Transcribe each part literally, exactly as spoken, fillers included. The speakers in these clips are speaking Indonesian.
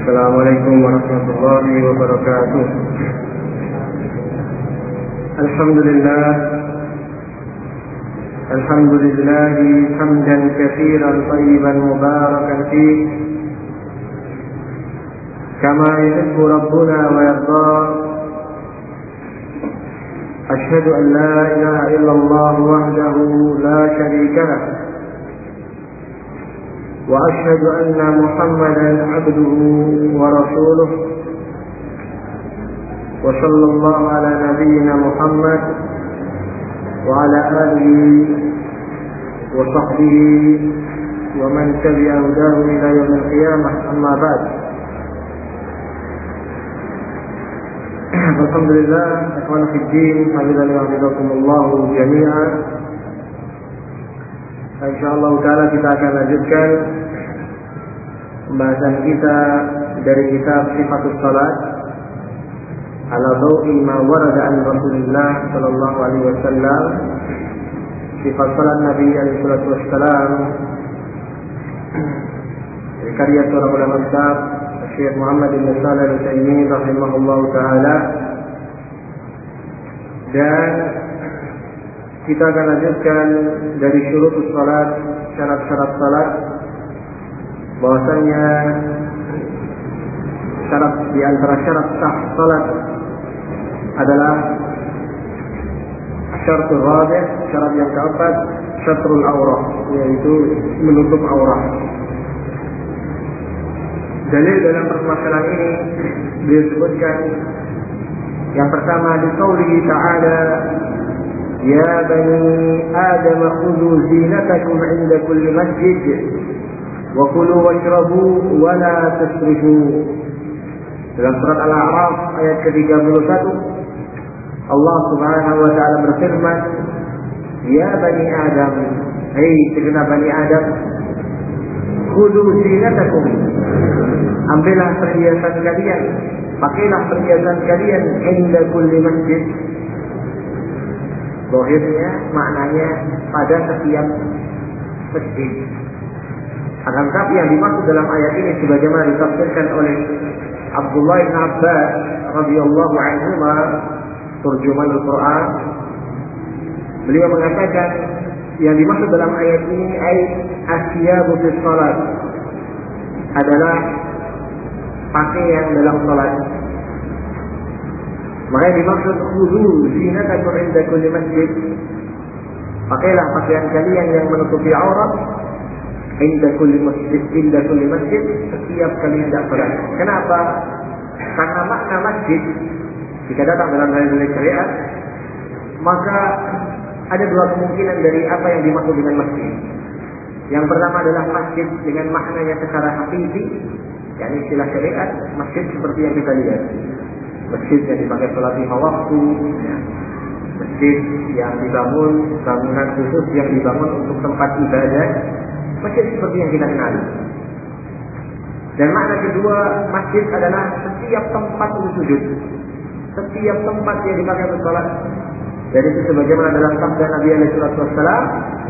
Assalamualaikum warahmatullahi wabarakatuh. Alhamdulillah Alhamdulillah hamdan katsiran thayyiban mubarakan fih kama yuhibbu rabbuna wa yarda. Asyhadu an la ilaha illallah wahdahu la syarika lah wa asyhadu anna Muhammadan abduhu wa rasuluh. Wa sallallahu ala nabiyyina Muhammad wa ala alihi wa sahbihi wa man tabi'a hudahu ila yaumil qiyamah. Amma ba'd. Alhamdulillah, ikhwan fi din, hadirin wa hafizakumullah jami'an. Insyaallah taala kita akan lanjutkan pembahasan kita dari kitab Sifatus Salat ala dawi ma warada an Rasulillah sallallahu alaihi wasallam. Sifat salat Nabi alaihi salatu wassalam dari karya seorang ulama besar Syekh Muhammad bin Shalih Al-Utsaimin rahimahullahu taala. Dan kita akan lanjutkan dari syurutus salat, syarat-syarat salat, bahwasanya syarat di antara syarat sah salat adalah syaratul rabi', syarat yang keempat, syatrul aurah, yaitu menutup aurah. Dalil dalam permasalahan ini disebutkan yang pertama di qaulihi ta'ala, ya bani adam khudhu zinatakum 'inda kulli masjid wa kulu washrabu wa la tusrifu. Dalam surat Al-A'raf ayat ke tiga puluh satu, Allah Subhanahu wa taala berfirman, ya bani adam, hei segenap bani adam, khudhu zinatakum, ambillah perhiasan kalian, pakailah perhiasan kalian, inda kulli masjid. Zahirnya maknanya pada setiap masjid. Akan tetapi yang dimaksud dalam ayat ini sebagaimana ditafsirkan oleh Abdullah bin Abbas radhiyallahu anhuma, turjuman Al-Quran, beliau mengatakan yang dimaksud dalam ayat ini ay asyabu fis salat, adalah pakaian dalam salat. Maka yang dimaksud khudhu zinatakum 'inda kulli masjid, pakailah pakaian kalian yang menutupi aurat, inda kulli masjid, inda kulli masjid, setiap kali hendak salat. Kenapa? Karena makna masjid jika datang dalam dalil syariat, maka ada dua kemungkinan dari apa yang dimaksud dengan masjid. Yang pertama adalah masjid dengan maknanya secara hakiki, yakni istilah syariat, masjid seperti yang kita lihat, masjid yang dipakai salat lima waktu, ya. Masjid yang dibangun, bangunan khusus yang dibangun untuk tempat ibadah, masjid seperti yang kita kenal. Dan makna kedua, masjid adalah setiap tempat untuk sujud, setiap tempat yang dipakai untuk salat. Dan itu sebagaimana dalam sabda Nabi alaihi salatu wassalam,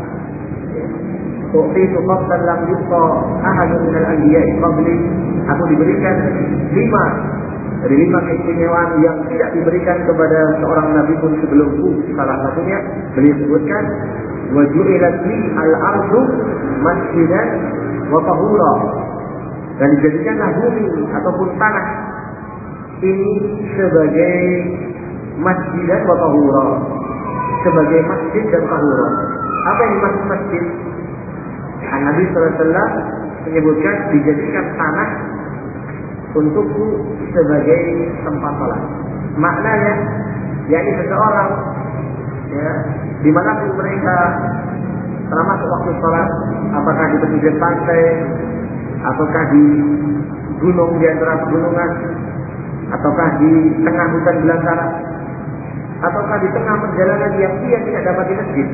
"U'titu fadlan lam yu'ta ahadun minal anbiya'i qabli." Aku diberikan lima dari lima keistimewaan yang tidak diberikan kepada seorang nabi pun sebelumku. Salah satunya beliau sebutkan, "Wa ju'ilat li al-ardu masjidan wa tahura." Dan dijadikanlah bumi ataupun tanah ini sebagai masjid dan wa tahura, sebagai masjid dan tahura. Apa yang dimaksud masjid? Nabi sallallahu alaihi wasallam menyebutkan dijadikan tanah untukku sebagai tempat salat. Maknanya, yakni seseorang, ya, dimanapun mereka setelah masuk waktu salat, apakah di pesisir pantai, ataukah di gunung di antara pegunungan, ataukah di tengah hutan belantara, ataukah di tengah perjalanan yang dia tidak dapat di masjid,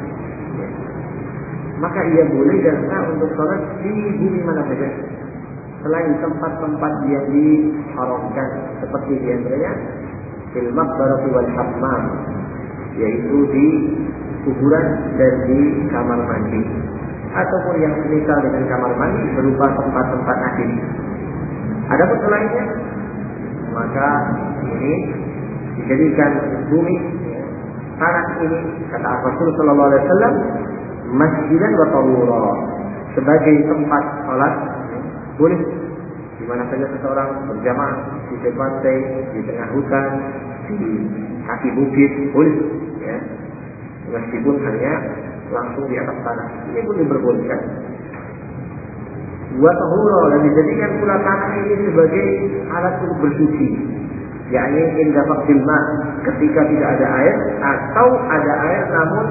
maka ia boleh dan sah untuk salat di bumi mana saja selain tempat-tempat yang diharamkan, seperti di antaranya fil maqbarati wal hammam, yaitu di kuburan dan di kamar mandi, ataupun yang semisal dengan kamar mandi berupa tempat-tempat najis. Adapun selainnya, maka ini dijadikan bumi, ya, tanah ini kata Rasulullah Sallallahu Alaihi Wasallam masjidan wa tahura, sebagai tempat salat, ya, boleh di mana saja seseorang berjamaah, di pantai, di tengah hutan, di kaki bukit, boleh, ya, meskipun hanya langsung di atas tanah, ini pun diperbolehkan. Wa tahura, dan dijadikan pula tanah ini sebagai alat untuk bersuci, yakni inda faqdil ma, ketika tidak ada air atau ada air namun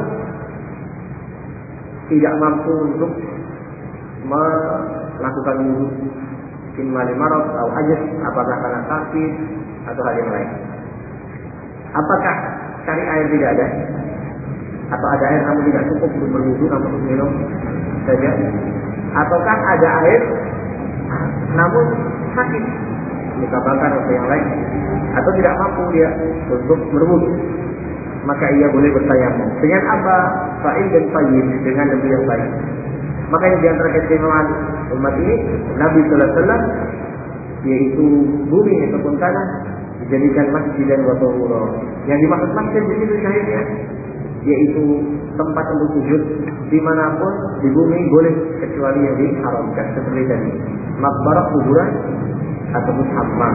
tidak mampu untuk melakukan wudu, imma limarad atau ajaz, apakah karena sakit atau hal yang lain. Apakah cari air tidak ada, atau ada air namun tidak cukup untuk berwudu namun untuk minum saja, ataukah ada air namun sakit, luka bakar atau yang lain, atau tidak mampu dia untuk berwudu, maka ia boleh bertayamum. Dengan apa? Fa'il dan fayyid, dengan lebih yang baik. Makanya di antara keistimewaan umat ini, Nabi Sallallahu Alaihi Wasallam, yaitu bumi ataupun tanah, dijadikan masjid dan wa tahura. Yang dimaksud masjid di situ syahidnya, yaitu tempat untuk sujud dimanapun di bumi boleh, kecuali yang diharamkan seperti tadi makbarah, kuburan ataupun hammam.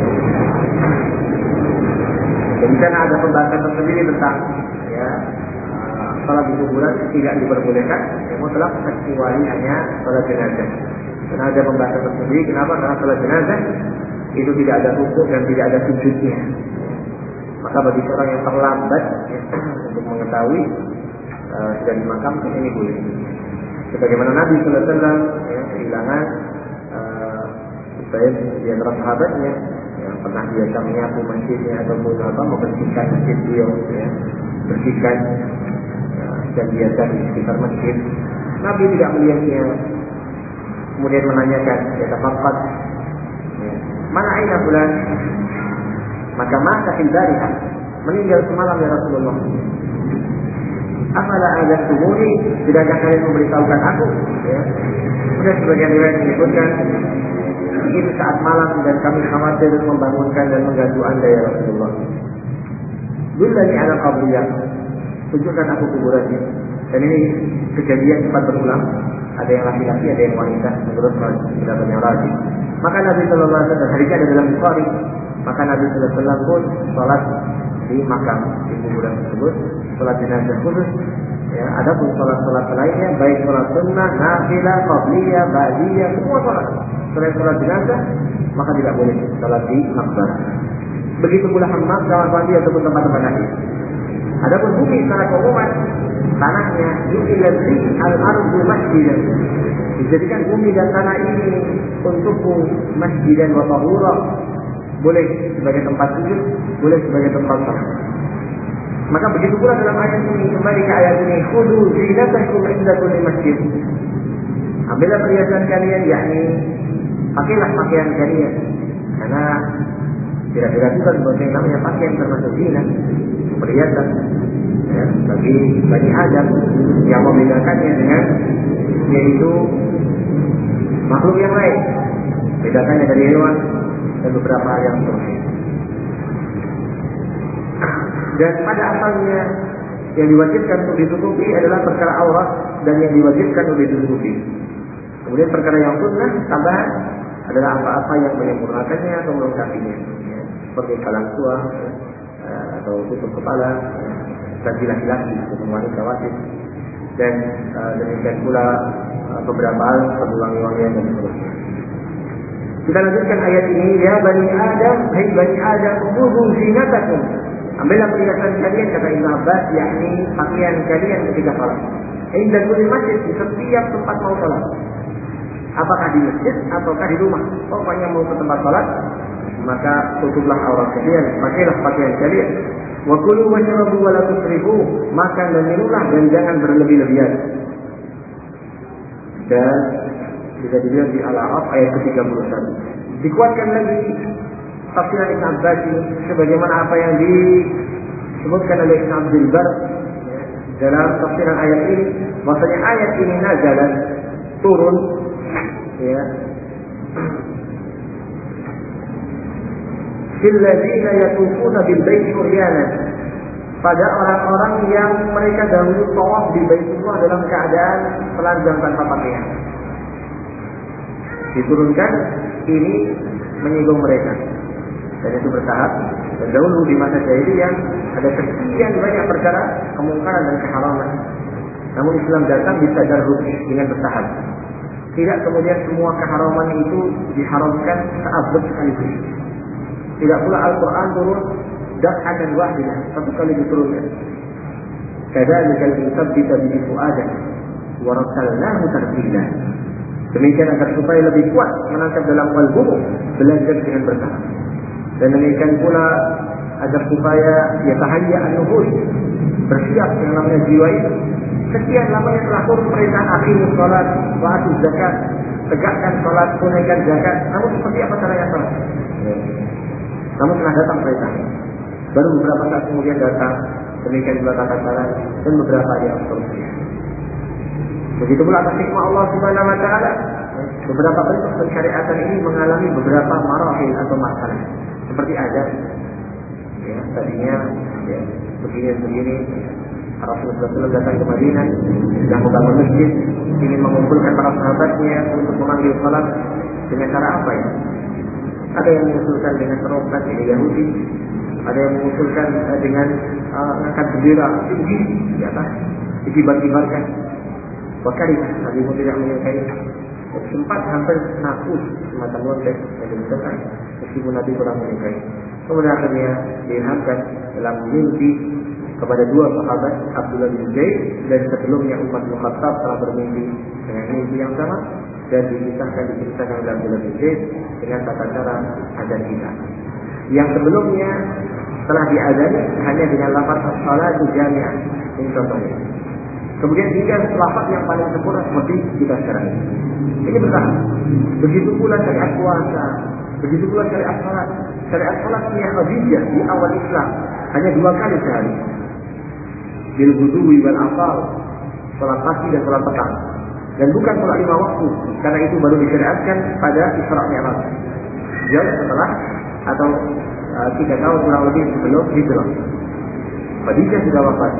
Dan di sana ada pembahasan tersendiri tentang, ya, uh, salat di kuburan tidak diperbolehkan, yang mutlak, kecuali hanya salat jenazah. Karena ada pembahasan tersendiri. Kenapa? Karena salat jenazah itu tidak ada rukuk dan tidak ada sujudnya. Maka bagi seorang yang terlambat, ya, untuk mengetahui uh, sudah dimakamkan, ini boleh. Sebagaimana Nabi Sallallahu Alaihi Wasallam, ya, kehilangan uh, di antara sahabatnya yang pernah biasa menyapu masjidnya ataupun apa, membersihkan masjid beliau, ya, bersihkan, ya, dan biasa di sekitar masjid. Nabi tidak melihatnya, kemudian menanyakan, ya, tafaqqad, ya, mana aina fulan? Maka mata hindariha, meninggal semalam ya Rasulullah. Afala adzantumuni, tidakkah kalian memberitahukan aku? Ya. Kemudian sebagian riwayat menyebutkan, ini saat malam dan kami khawatir membangunkan dan mengganggu anda ya Rasulullah. Dullani ala qabriyah, tunjukkan aku kuburannya. Dan ini kejadian sempat berulang. Ada yang laki-laki, ada yang wanita, menurut pendapat yang rajih. Maka Nabi Sallallahu Alaihi Wasallam, hadisnya ada dalam Bukhari, maka Nabi Sallallahu Alaihi Wasallam pun sholat di makam, di kuburan tersebut, sholat jenazah khusus. Ya, ada pun sholat-sholat lainnya, baik sholat sunnah, nafilah, qabliyah, ba'diyah, semua sholat. Selain sholat jenazah, maka tidak boleh sholat di makam. Begitu pula hammam, kamar mandi ataupun tempat-tempat lain. Adapun bumi secara keumuman, tanahnya ju'ilat li al-ardu masjidan, dijadikan bumi dan tanah ini untukmu masjidan wa tahura, boleh sebagai tempat sujud, boleh sebagai tempat salat. Maka begitu pula dalam ayat ini, kembali ke ayat ini, khudu zinatakum inda kulli masjid. Ambillah perhiasan kalian, yakni pakailah pakaian kalian, karena tidak diragukan bahwa yang namanya pakaian termasuk zina, perhiasan, ya, bagi Bani Adam, yang membedakannya dengan, yaitu makhluk yang lain, bedakannya dari hewan dan beberapa hal yang lain. Dan pada asalnya yang diwajibkan untuk ditutupi adalah perkara aurat, dan yang diwajibkan untuk ditutupi. Kemudian perkara yang sunnah tambahan adalah apa-apa yang menyempurnakannya atau melengkapinya, ya, seperti kalang tua, ya, atau tutup kepala, ya, bagi laki-laki untuk wanita wajib, dan uh, demikian pula uh, beberapa hal seperti wangi-wangian dan seterusnya. Kita lanjutkan ayat ini, ya Bani Adam, hai Bani Adam, khudhu zinatakum. Ambillah perhiasan kalian, kata Ibnu Abbas, yakni pakaian kalian ketika salat. Inda kulli masjid, di setiap tempat mau salat. Apakah di masjid ataukah di rumah, pokoknya mau ke tempat salat, maka tutuplah aurat kalian, pakailah pakaian kalian. Wa kulu washrabu wa la tusrifu, makan dan minumlah dan jangan berlebih-lebihan. Dan bisa dilihat di Al-A'raf ayat ke tiga puluh satu. Dikuatkan lagi tafsiran Ibn Abbas ini, sebagaimana apa yang disebutkan oleh Ibn Abdul Bar dalam tafsiran ayat ini, bahwasanya ayat ini nazalan, turun, ya, Filladzina yatufuna bil baiti uryanan, pada orang-orang yang mereka dahulu tawaf di Baitullah dalam keadaan telanjang tanpa pakaian. Diturunkan ini menyinggung mereka, dan itu bertahap. Dan dahulu di masa jahiliyah ada sekian banyak perkara kemungkaran dan keharaman, namun Islam datang ditadarruj dengan bertahap. Tidak kemudian semua keharaman itu diharamkan seabad sekaligus. Tidak pula Al-Quran turun daf'an dan wahidah, satu kali diturunkan. Kadzalika litsabbita bihi fu'adak wa rattalnahu tartila. Demikian agar supaya lebih kuat menangkap dalam qalbumu, belajar dengan bertahap. Dan demikian pula agar supaya ya tahayya an-nufus, bersiap yang namanya jiwa itu. Sekian lamanya telah turun perintah aqimus shalat wa atuz zakat, tegakkan salat, tunaikan zakat. Namun seperti apa caranya salat? Namun telah datang perintah. Baru beberapa saat kemudian datang demikian pula tata cara dan beberapa ayat seterusnya. Begitu pula atas hikmah Allah Subhanahu wa taala, beberapa bentuk pensyariatan ini mengalami beberapa marahil atau masalah. Seperti ada ya, tadinya ya, begini-begini Rasulullah shallallahu alaihi wasallam datang ke Madinah, sedang membangun masjid, ingin mengumpulkan para sahabatnya untuk memanggil salat dengan cara apa ya? Ada yang mengusulkan dengan terobat ini Yahudi, ada yang mengusulkan uh, dengan uh, angkat bendera tinggi di atas, dikibar-kibarkan. Wakari Nabi pun tidak menyukai. Sempat hampir nafus semacam lontek yang dibesarkan, meskipun Nabi kurang menyukai. Kemudian akhirnya diilhamkan dalam mimpi kepada dua sahabat, Abdullah bin Zaid dan sebelumnya Umar bin Khattab telah bermimpi dengan mimpi yang sama, dan dikisahkan diceritakan oleh Abdullah bin Zaid dengan tata cara azan kita. Yang sebelumnya telah diazani hanya dengan lafaz as-salatu jami'ah, ini contohnya. Kemudian tiga lafaz yang paling sempurna seperti kita sekarang ini. Ini bertahap. Begitu pula syariat puasa, begitu pula syariat salat. Syariat salat ini khadijah di awal Islam hanya dua kali sehari. Bil ghudwi wal asal, salat pagi dan salat petang. Dan bukan pula lima waktu, karena itu baru disyariatkan pada Isra Mi'raj. Jauh setelah atau uh, tiga tahun kurang lebih sebelum hijrah. Khadijah sudah wafat.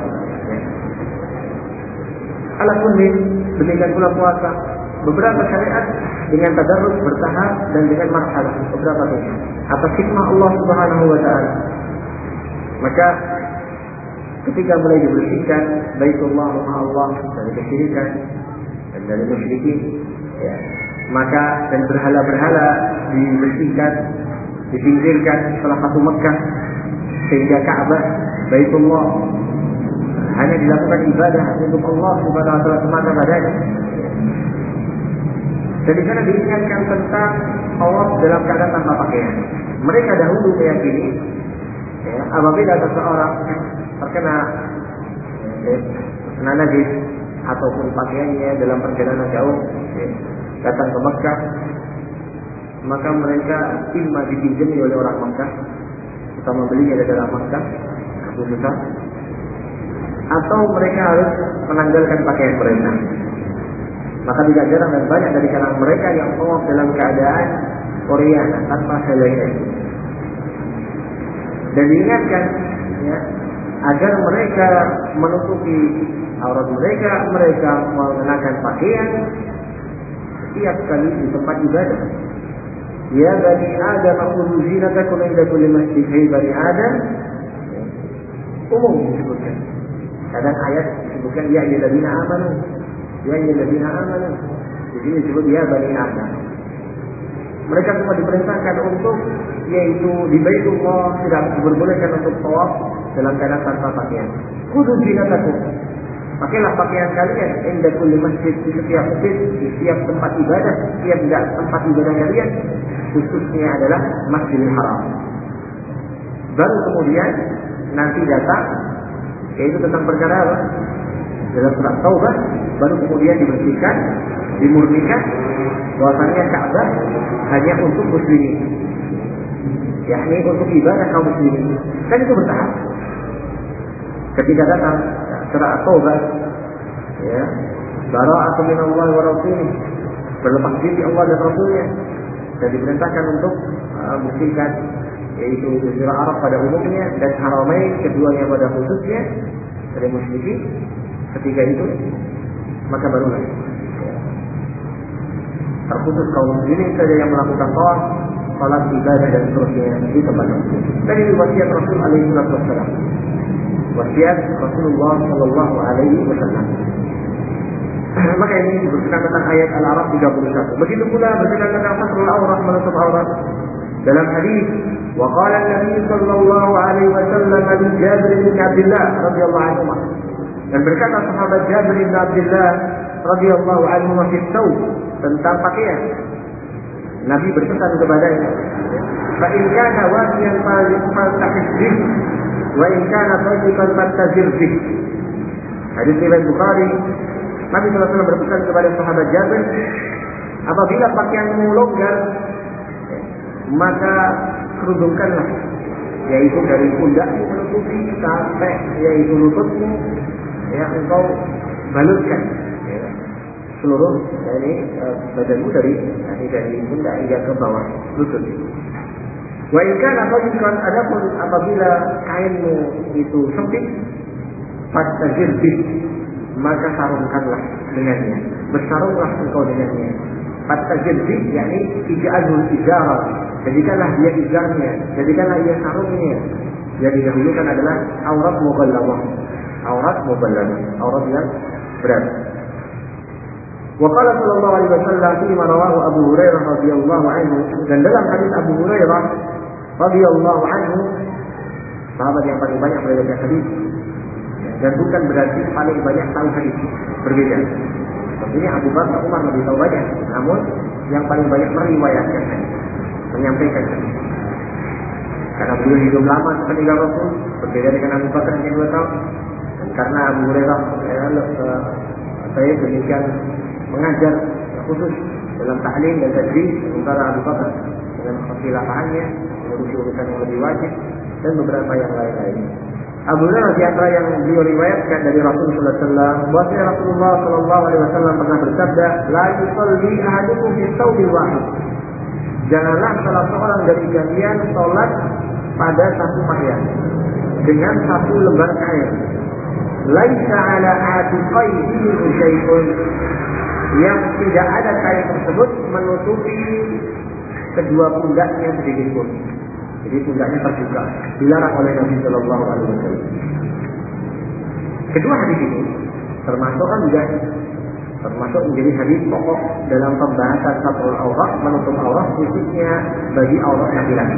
Alhamdulillah, demikian pula puasa. Beberapa syariat dengan tadarrus bertahap dan dengan marhalah beberapa tingkat atas hikmah Allah Subhanahu wa taala. Maka ketika mulai dibersihkan Baitullah rumah Allah dari kesyirikan dan dari musyrikin, ya, maka dan berhala-berhala dibersihkan, disingkirkan setelah satu Mekah sehingga Ka'bah Baitullah hanya dilakukan ibadah untuk Allah Subhanahu wa taala semata padanya. Dan di sana diingatkan tentang tawaf dalam keadaan tanpa pakaian. Mereka dahulu meyakini, ya, apabila seseorang terkena ya, terkena najis ataupun pakaiannya dalam perjalanan jauh, ya, datang ke Mekah, maka mereka imma dipinjami oleh orang Mekah, atau membelinya dari dalam Mekah, khususnya, atau mereka harus menanggalkan pakaian mereka. Maka tidak jarang dan banyak dari kalangan mereka yang tawaf dalam keadaan Korea tanpa helai. Dan diingatkan, ya, agar mereka menutupi aurat mereka, mereka mengenakan pakaian setiap kali di tempat ibadah. Ya bani Adam, khudhu zinatakum inda kulli masjid. Hai bani Adam, umum disebutkan. Kadang ayat disebutkan ya ayyuhalladzina amanu, ya ayyuhalladzina amanu. Di sini disebut ya bani Adam. Mereka semua diperintahkan untuk, yaitu di Baitullah tidak diperbolehkan untuk tawaf dalam keadaan tanpa pakaian. Khudhu zinatakum, pakailah pakaian kalian inda kulli masjid, di setiap masjid, di setiap tempat ibadah, setiap tempat ibadah kalian, khususnya adalah Masjidil Haram. Baru kemudian nanti datang, yaitu tentang perkara apa? Dalam surat Taubah, baru kemudian dibersihkan, dimurnikan bahwasanya Ka'bah hanya untuk muslimin, yakni untuk ibadah kaum muslimin. Dan itu bertahap. Ketika datang surat Taubah, ya, bara'atun minallahi wa rasulih, berlepas diri Allah dan Rasulnya, dan diperintahkan untuk uh, bersihkan yaitu Jazirah Arab pada umumnya dan Haramain keduanya pada khususnya dari musyrikin. Ketika itu maka barulah terputus kaum muslimin saja yang melakukan tawaf, salat, ibadah dan seterusnya di tempat tersebut. Dan ini wasiat Rasul alaihi wasallam. Wasiat Rasulullah sallallahu alaihi wasallam. Maka ini berkaitan tentang ayat Al-A'raf tiga puluh satu. Begitu pula berkaitan tentang satrul aurat, menutup aurat. Dalam hadis, wa qala an-nabi sallallahu alaihi wasallam li Jabir bin Abdullah radhiyallahu anhu. Dan berkata sahabat Jabir bin Abdullah radhiyallahu anhu fi thawb, tentang pakaian. Nabi berpesan kepadanya, fa in kana wasiyan faltahis bih wa in kana tayyiban fantazir bih. Hadis riwayat Bukhari. Nabi sallallahu alaihi wasallam berpesan kepada sahabat Jabir, apabila pakaianmu longgar, maka kerudungkanlah, yaitu dari pundakmu menutupi sampai yaitu lututmu, ya engkau balutkan ya, seluruh dari uh, badanmu dari dari pundak hingga ke bawah lutut. Wa in kana tayyiban, adapun apabila kainmu itu sempit, fastajir bih, maka sarungkanlah dengannya, bersarunglah engkau dengannya. Fastajir bih yakni ij'alul izara, jadikanlah dia izarnya, jadikanlah dia sarungnya. Yang didahulukan adalah aurat mughalladhah, aurat mughalladhah, aurat yang berat. Wa qala sallallahu alaihi wasallam fi ma rawahu Abu Hurairah radhiyallahu anhu, dan dalam hadis Abu Hurairah radhiyallahu anhu, sahabat yang paling banyak meriwayatkan hadis, dan bukan berarti paling banyak tahu hadis, berbeda. Tentunya Abu Bakar, Umar lebih tahu banyak, namun yang paling banyak meriwayatkan hadis, menyampaikan hadis. Karena beliau hidup lama sepeninggal Rasul, berbeda dengan Abu Bakar yang dua tahun. Dan karena Abu Hurairah saya demikian mengajar khusus dalam ta'lim dan tadris, sementara Abu Bakar dengan kesilafahannya mengurusi urusan yang lebih wajib dan beberapa yang lain-lain. Abu Hurairah di antara yang beliau riwayatkan dari Rasulullah sallallahu alaihi wasallam, bahwa Rasulullah sallallahu alaihi wasallam pernah bersabda, la yusalli ahadukum fi thawbil wahid. Janganlah salah seorang dari kalian salat pada satu pakaian dengan satu lembar kain. Laisa ala atiqaihi syai'un, yang tidak ada kain tersebut menutupi kedua pundaknya sedikit pun. Jadi pundaknya terbuka, dilarang oleh Nabi Sallallahu Alaihi Wasallam. Kedua hadis ini termasuk kan juga termasuk menjadi hadis pokok dalam pembahasan satrul aurat, menutup aurat khususnya bagi aurat laki-laki.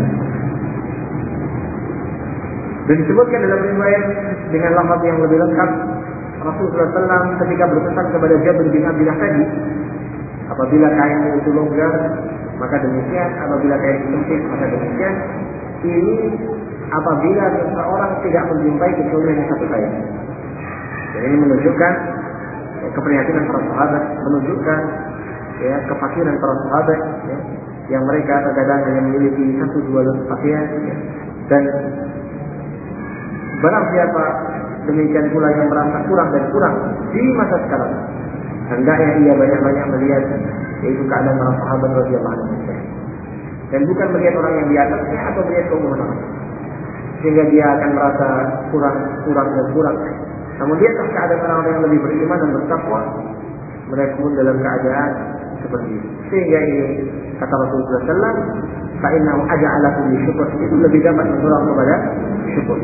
Dan disebutkan dalam riwayat dengan lafaz yang lebih lengkap, Rasulullah sallallahu alaihi wasallam ketika berpesan kepada Jabir bin Abdullah tadi, apabila kain itu longgar maka demikian, apabila kain itu sempit maka demikian. Ini apabila seseorang tidak menjumpai kecuali hanya satu kain. Dan ini menunjukkan ya, keprihatinan para sahabat, menunjukkan ya, kefakiran para sahabat ya, yang mereka terkadang hanya memiliki satu dua pakaian ya. Dan barang siapa demikian pula yang merasa kurang dan kurang di masa sekarang, hendaknya ia banyak-banyak melihat yaitu keadaan para sahabat radhiyallahu anhum, dan bukan melihat orang yang di atasnya atau melihat keumuman orang, sehingga dia akan merasa kurang, kurang dan kurang. Namun dia tak keadaan orang yang lebih beriman dan bertakwa, mereka pun dalam keadaan seperti itu. Sehingga ini kata Rasulullah sallallahu alaihi wasallam, fa innahu aja'alakum bisyukur, itu lebih dapat menolong kepada syukur.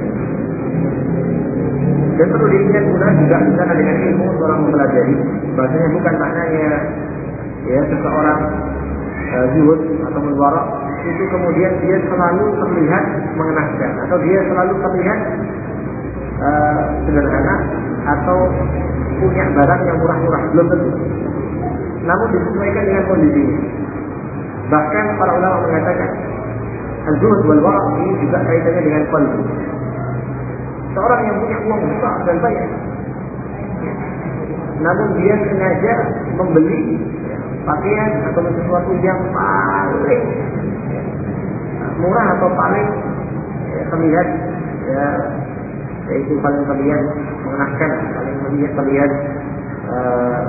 Dan perlu diingat pula juga di sana dengan ilmu seorang mempelajari, bahasanya bukan maknanya ya seseorang uh, zuhud atau menwara itu kemudian dia selalu terlihat mengenaskan atau dia selalu terlihat uh, sederhana atau punya barang yang murah-murah, belum tentu. Namun disesuaikan dengan kondisinya. Bahkan para ulama mengatakan az-zuhud wal wara' ini juga kaitannya dengan qalbu. Seorang yang punya uang besar dan banyak, namun dia sengaja membeli pakaian atau sesuatu yang paling murah atau paling ya, terlihat ya, yaitu paling terlihat mengenaskan, paling terlihat terlihat uh,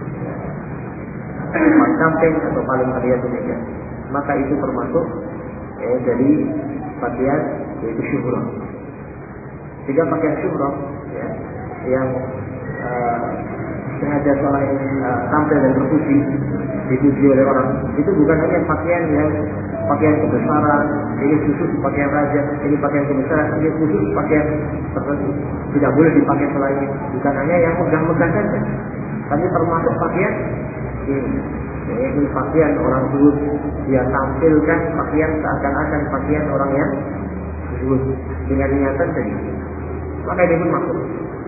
paling samping atau paling terlihat demikian, maka itu termasuk ya, dari pakaian yaitu syuhrah. Tiga pakaian syuhrah ya, yang uh, sengaja seorang yang uh, tampil dan terpuji, dipuji oleh orang, itu bukan hanya pakaian yang pakaian kebesaran, ini khusus pakaian raja, ini pakaian kebesaran, ini khusus pakaian tertentu, tidak boleh dipakai selain, bukan hanya yang megah-megah saja, tapi termasuk pakaian ini, yaitu pakaian orang zuhud, dia tampilkan pakaian seakan-akan pakaian orang yang zuhud dengan niatan tadi, maka ini pun masuk.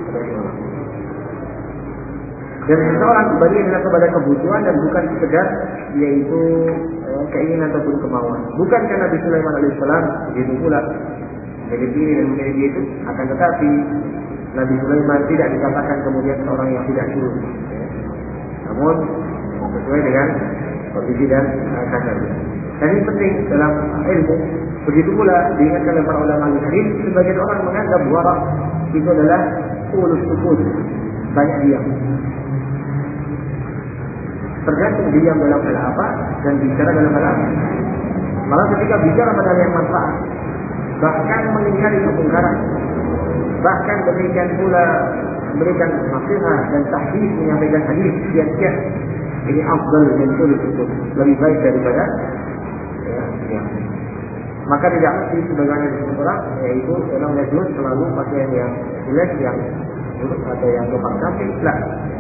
Dan seseorang kembali adalah kepada kebutuhan dan bukan sekedar yaitu eh, keinginan ataupun kemauan. Bukan karena Nabi Sulaiman alaihissalam begitu pula memiliki ini dan memiliki itu, akan tetapi Nabi Sulaiman tidak dikatakan kemudian seorang yang tidak syukur. Ya. Namun sesuai dengan kondisi dan uh, kadarnya. Dan ini penting dalam ilmu. Begitu pula diingatkan oleh para ulama hadis, sebagian orang menganggap wara itu adalah ulul sukut, banyak diam. Tergantung diam dalam hal apa dan bicara dalam hal apa. Malah ketika bicara pada hal yang manfaat, bahkan mengingkari kemungkaran, bahkan demikian pula memberikan nasihat dan tahdid, menyampaikan hadis kiat-kiat, ini afdal dan sulit itu lebih baik daripada ya, ya. Maka tidak mesti sebagaimana disebut orang, yaitu dalam majlis selalu pakaian yang jelek, yang buruk atau yang tumpang camping, tidak.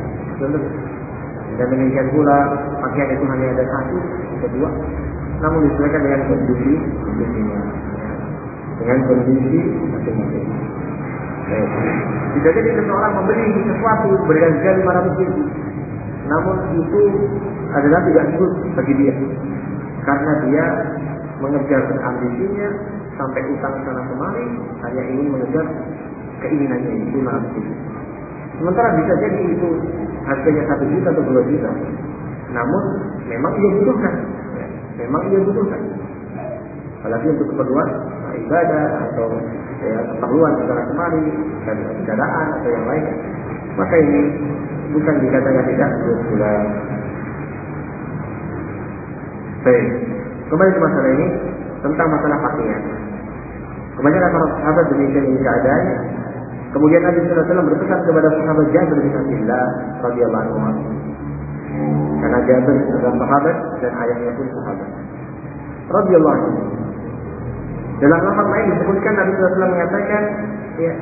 Dan demikian pula pakaian itu hanya ada satu, kedua, namun disesuaikan dengan kondisi kondisinya, dengan kondisi masing-masing. Bisa jadi seseorang membeli sesuatu berharga lima ratus ribu, namun itu adalah tidak cukup bagi dia, karena dia mengejar ambisinya sampai utang sana kemari, hanya ingin mengejar keinginannya itu lima ratus ribu. Sementara bisa jadi itu harganya satu juta atau dua juta, namun memang ia butuhkan, ya, memang ia butuhkan. Apalagi untuk keperluan nah, ibadah atau ya, keperluan segala kemari, dan kendaraan atau yang lain, maka ini bukan dikatakan tidak pula. Baik, kembali ke masalah ini tentang masalah pakaian. Kebanyakan para sahabat demikian ini keadaannya. Kemudian Nabi sallallahu alaihi wasallam berpesan kepada sahabat Jabir bin Abdullah radhiyallahu anhu. Karena Jabir adalah sahabat dan ayahnya pun sahabat. Radhiyallahu anhu. Dalam lafaz lain disebutkan Nabi sallallahu alaihi wasallam mengatakan, ya,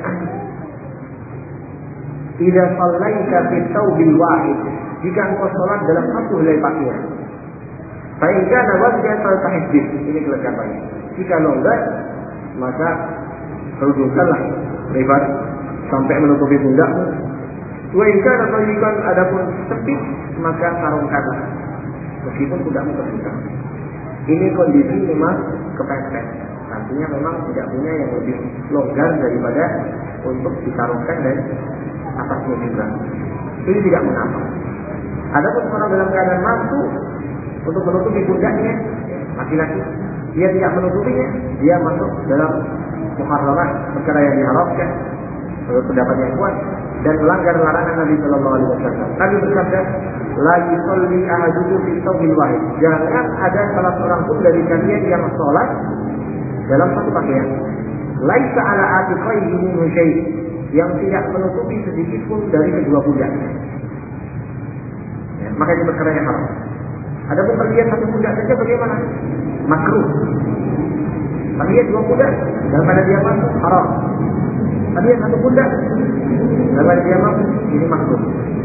"Idza shallaita fi thawbil wahid," jika engkau salat dalam satu helai pakaian. Fa in kana wajhan faltahiddith, ini kelengkapannya. Jika longgar, maka kerudungkanlah lebar sampai menutupi pundakmu. Wa in kana dhayiqan, adapun sempit, maka sarungkanlah meskipun pundakmu terbuka. Ini kondisi memang kepepet. Artinya memang tidak punya yang lebih longgar daripada untuk disarungkan dan atasnya juga. Ini tidak mengapa. Adapun orang dalam keadaan mampu untuk menutupi pundaknya, laki-laki, dia tidak menutupinya, dia masuk dalam muharramat, perkara yang diharamkan menurut pendapat yang kuat dan melanggar larangan Nabi Sallallahu Alaihi Wasallam. Nabi bersabda, "La yusalli ahadukum fi thawbil wahid." Jangan ada salah seorang pun dari kalian yang sholat dalam satu pakaian. Laisa ala atiqaihi min syai', yang tidak menutupi sedikit pun dari kedua pundak. Ya, maka itu perkara yang haram. Adapun terlihat satu pundak saja bagaimana? Makruh. Terlihat dua pundak dan pada dia mampu haram. Terlihat satu pundak dan pada dia mampu, ini makruh.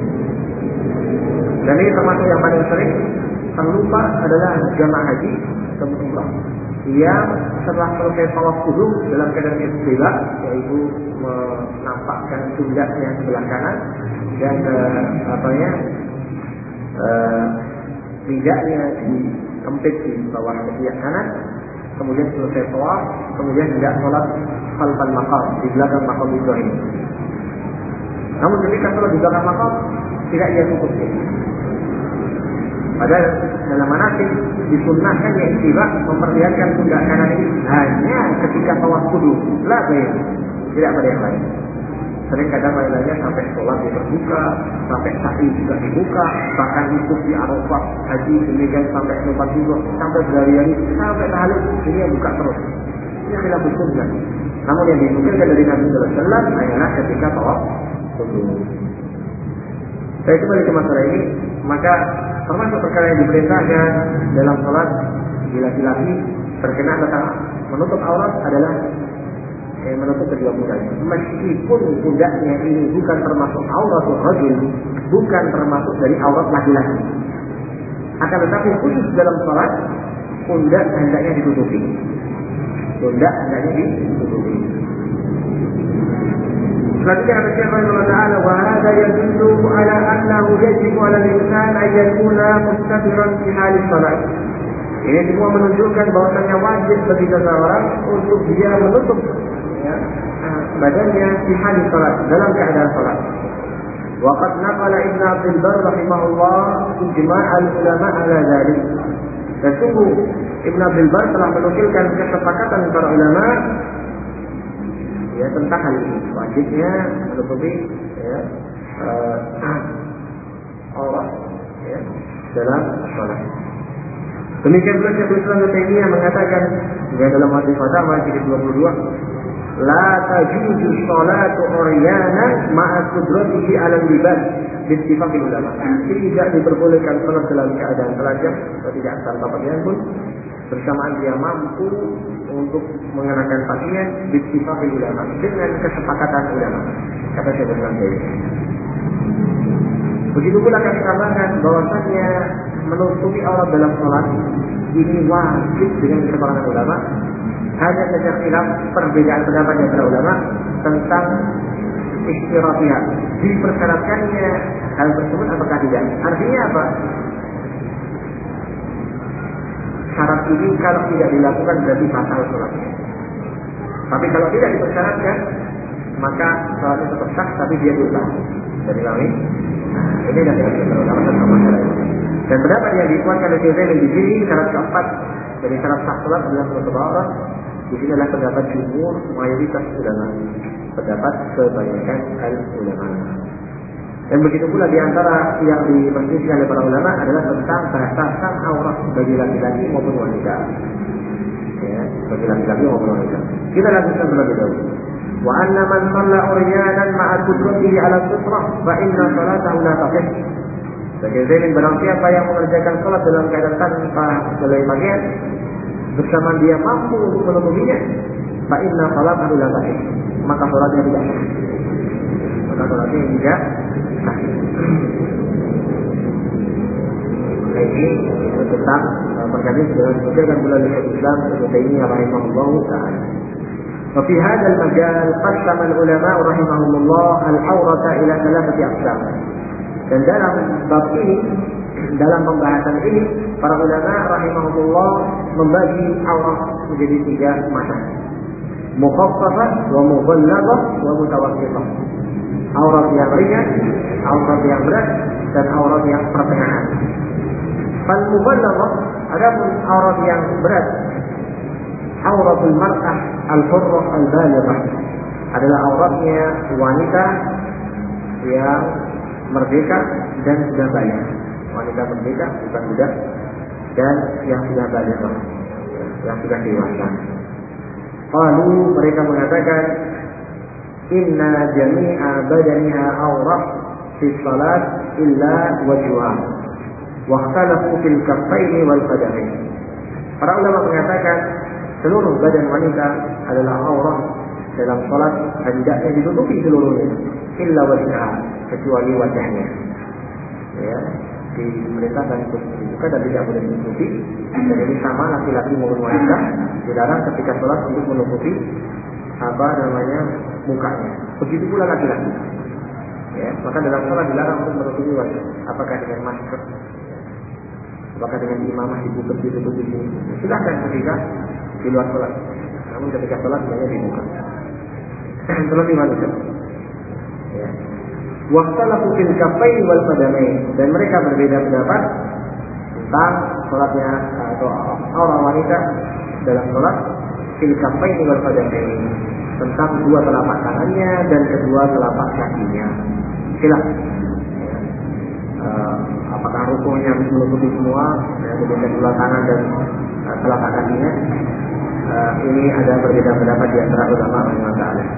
Dan ini termasuk yang paling sering terlupa adalah jamaah haji atau umrah yang setelah selesai tawaf qudum dalam keadaan istilah, yaitu menampakkan pundaknya sebelah kanan dan eh, apa ya eh, lidahnya dikempit di bawah ketiak kanan, kemudian selesai tawaf, kemudian hendak sholat khalfal maqam, di belakang maqam Ibrahim. Namun ketika sholat di belakang maqam tidak ia cukup. Padahal dalam manasik disunnahkan yang istibah memperlihatkan pundak kanan ini hanya ketika tawaf qudum, la bayan, tidak pada yang lain. Sering kadang lainnya sampai sholat dibuka, sampai sa'i juga dibuka, bahkan ikut di Arafah haji demikian sampai tempat duduk, sampai berhari-hari, sampai tahlil ini yang buka terus. Ini khilaf sunnah. Namun yang dinukilkan dari Nabi Sallallahu Alaihi Wasallam hanyalah ketika tawaf qudum. Saya kembali ke masalah ini, maka termasuk perkara yang diperintahkan dalam sholat bagi laki-laki berkenaan tentang menutup aurat adalah eh, menutup kedua pundaknya. Meskipun pundaknya ini bukan termasuk auratul rajul, bukan termasuk dari aurat laki-laki. Akan tetapi khusus dalam sholat, pundak hendaknya ditutupi. Pundak hendaknya ditutupi. Selanjutnya kata Syekh rahimahullah taala, wa hadza yadullu ala annahu yajibu 'ala al-insan an yakuna mustatiran fi hal salat. Ini semua menunjukkan bahwasanya wajib bagi seseorang untuk dia menutup ya, badannya fi hal salat, dalam keadaan salat. Wa qad naqala Ibnu Abdul Barr rahimahullah ijma' al-ulama 'ala dzalik. Dan sungguh Ibnu Abdul Barr telah menukilkan kesepakatan para ulama ya tentang hal ini, wajibnya menutupi ya uh, aurat ya dalam salat. Demikian pula Syekhul Islam Ibnu Taimiyah mengatakan juga dalam hadis Fatwa jilid dua puluh dua, la tajuzu sholatu uryanan ma'a qudratihi 'ala al-libas bittifaqil ulama. Tidak diperbolehkan salat dalam keadaan telanjang atau tidak tanpa pakaian pun bersamaan dia mampu untuk mengenakan pakaian bittifaqil ulama, dengan kesepakatan ulama, kata Syekh Islam Taimiyah. Begitu pula kami tambahkan bahwasanya menutupi aurat dalam sholat ini wajib dengan kesepakatan ulama. Hanya saja khilaf perbedaan pendapat antara ulama tentang istirahat, dipersyaratkannya hal tersebut apakah tidak. Artinya apa? Syarat ini kalau tidak dilakukan berarti batal sholatnya. Tapi kalau tidak dipersyaratkan, maka sholatnya tetap sah, tapi dia diulang. Jadi kami, nah, ini adalah yang kita ulama tentang masalah ini. Dan pendapat yang dikuatkan oleh Syekh di sini syarat keempat dari syarat sah sholat adalah menutup aurat. Di sini adalah pendapat jumhur mayoritas ulama, pendapat kebanyakan ulama. Dan begitu pula di antara yang diperselisihkan oleh para ulama adalah tentang batasan aurat bagi laki-laki maupun wanita. Ya, bagi laki-laki maupun wanita. Kita lanjutkan terlebih dahulu. Wa anna man shalla uryanan ma'a qudratihi 'ala sutrah fa inna salatahu la tasih. Bagaimana barang siapa yang mengerjakan salat dalam keadaan tanpa selai pakaian bersama dia mampu untuk menutupinya, fa inna salatahu la tasih. Maka salatnya tidak sah. Maka salatnya tidak ini tentang perkara ini sudah disebutkan pula oleh Syekh Islam Ibnu Taimiyah rahimahullah taala. Wa fi hadzal majal qassama al-ulama rahimahumullah al-awrata ila thalathati aqsam. Dan dalam bab ini, dalam pembahasan ini, para ulama rahimahumullah membagi aurat menjadi tiga macam. Mukhaffafah wa mughalladah wa mutawassithah. Aurat yang ringan, aurat yang berat, dan aurat yang pertengahan. Fal mughalladah, adapun aurat yang berat, auratul mar'ah al-hurrah al-balighah, adalah auratnya wanita yang merdeka dan sudah balik. Wanita merdeka bukan budak, dan yang sudah balik, yang sudah dewasa. Lalu mereka mengatakan, inna jami'a badaniha awrah fi salat illa wajhuha wa ikhtalafu fil kaffaini wal qadamain. Para ulama mengatakan seluruh badan wanita adalah aurah dalam salat, hendaknya ditutupi seluruhnya illa wajhaha, kecuali wajahnya. Ya, diperintahkan untuk dibuka dan tidak boleh ditutupi. Dan ini sama laki-laki maupun wanita dilarang ketika salat untuk menutupi apa namanya mukanya. Begitu pula laki-laki. Ya, maka dalam salat dilarang untuk menutupi wajah. Apakah dengan masker? Apakah dengan imamah ditutup ditutup di sini? Silakan ketika di luar salat. Namun ketika salat sebenarnya dibuka. Terlebih wanita. Ya. Waqtalafu fil kaffaini wal qadamain, dan mereka berbeda pendapat tentang salatnya atau aurat wanita dalam salat fil kaffaini wal qadamain, tentang dua telapak tangannya dan kedua telapak kakinya. Khilaf. Uh, apakah rukunya menutupi semua, ya, demikian dua tangan dan uh, telapak kakinya? Uh, ini ada berbeda pendapat di antara ulama rahimahullah.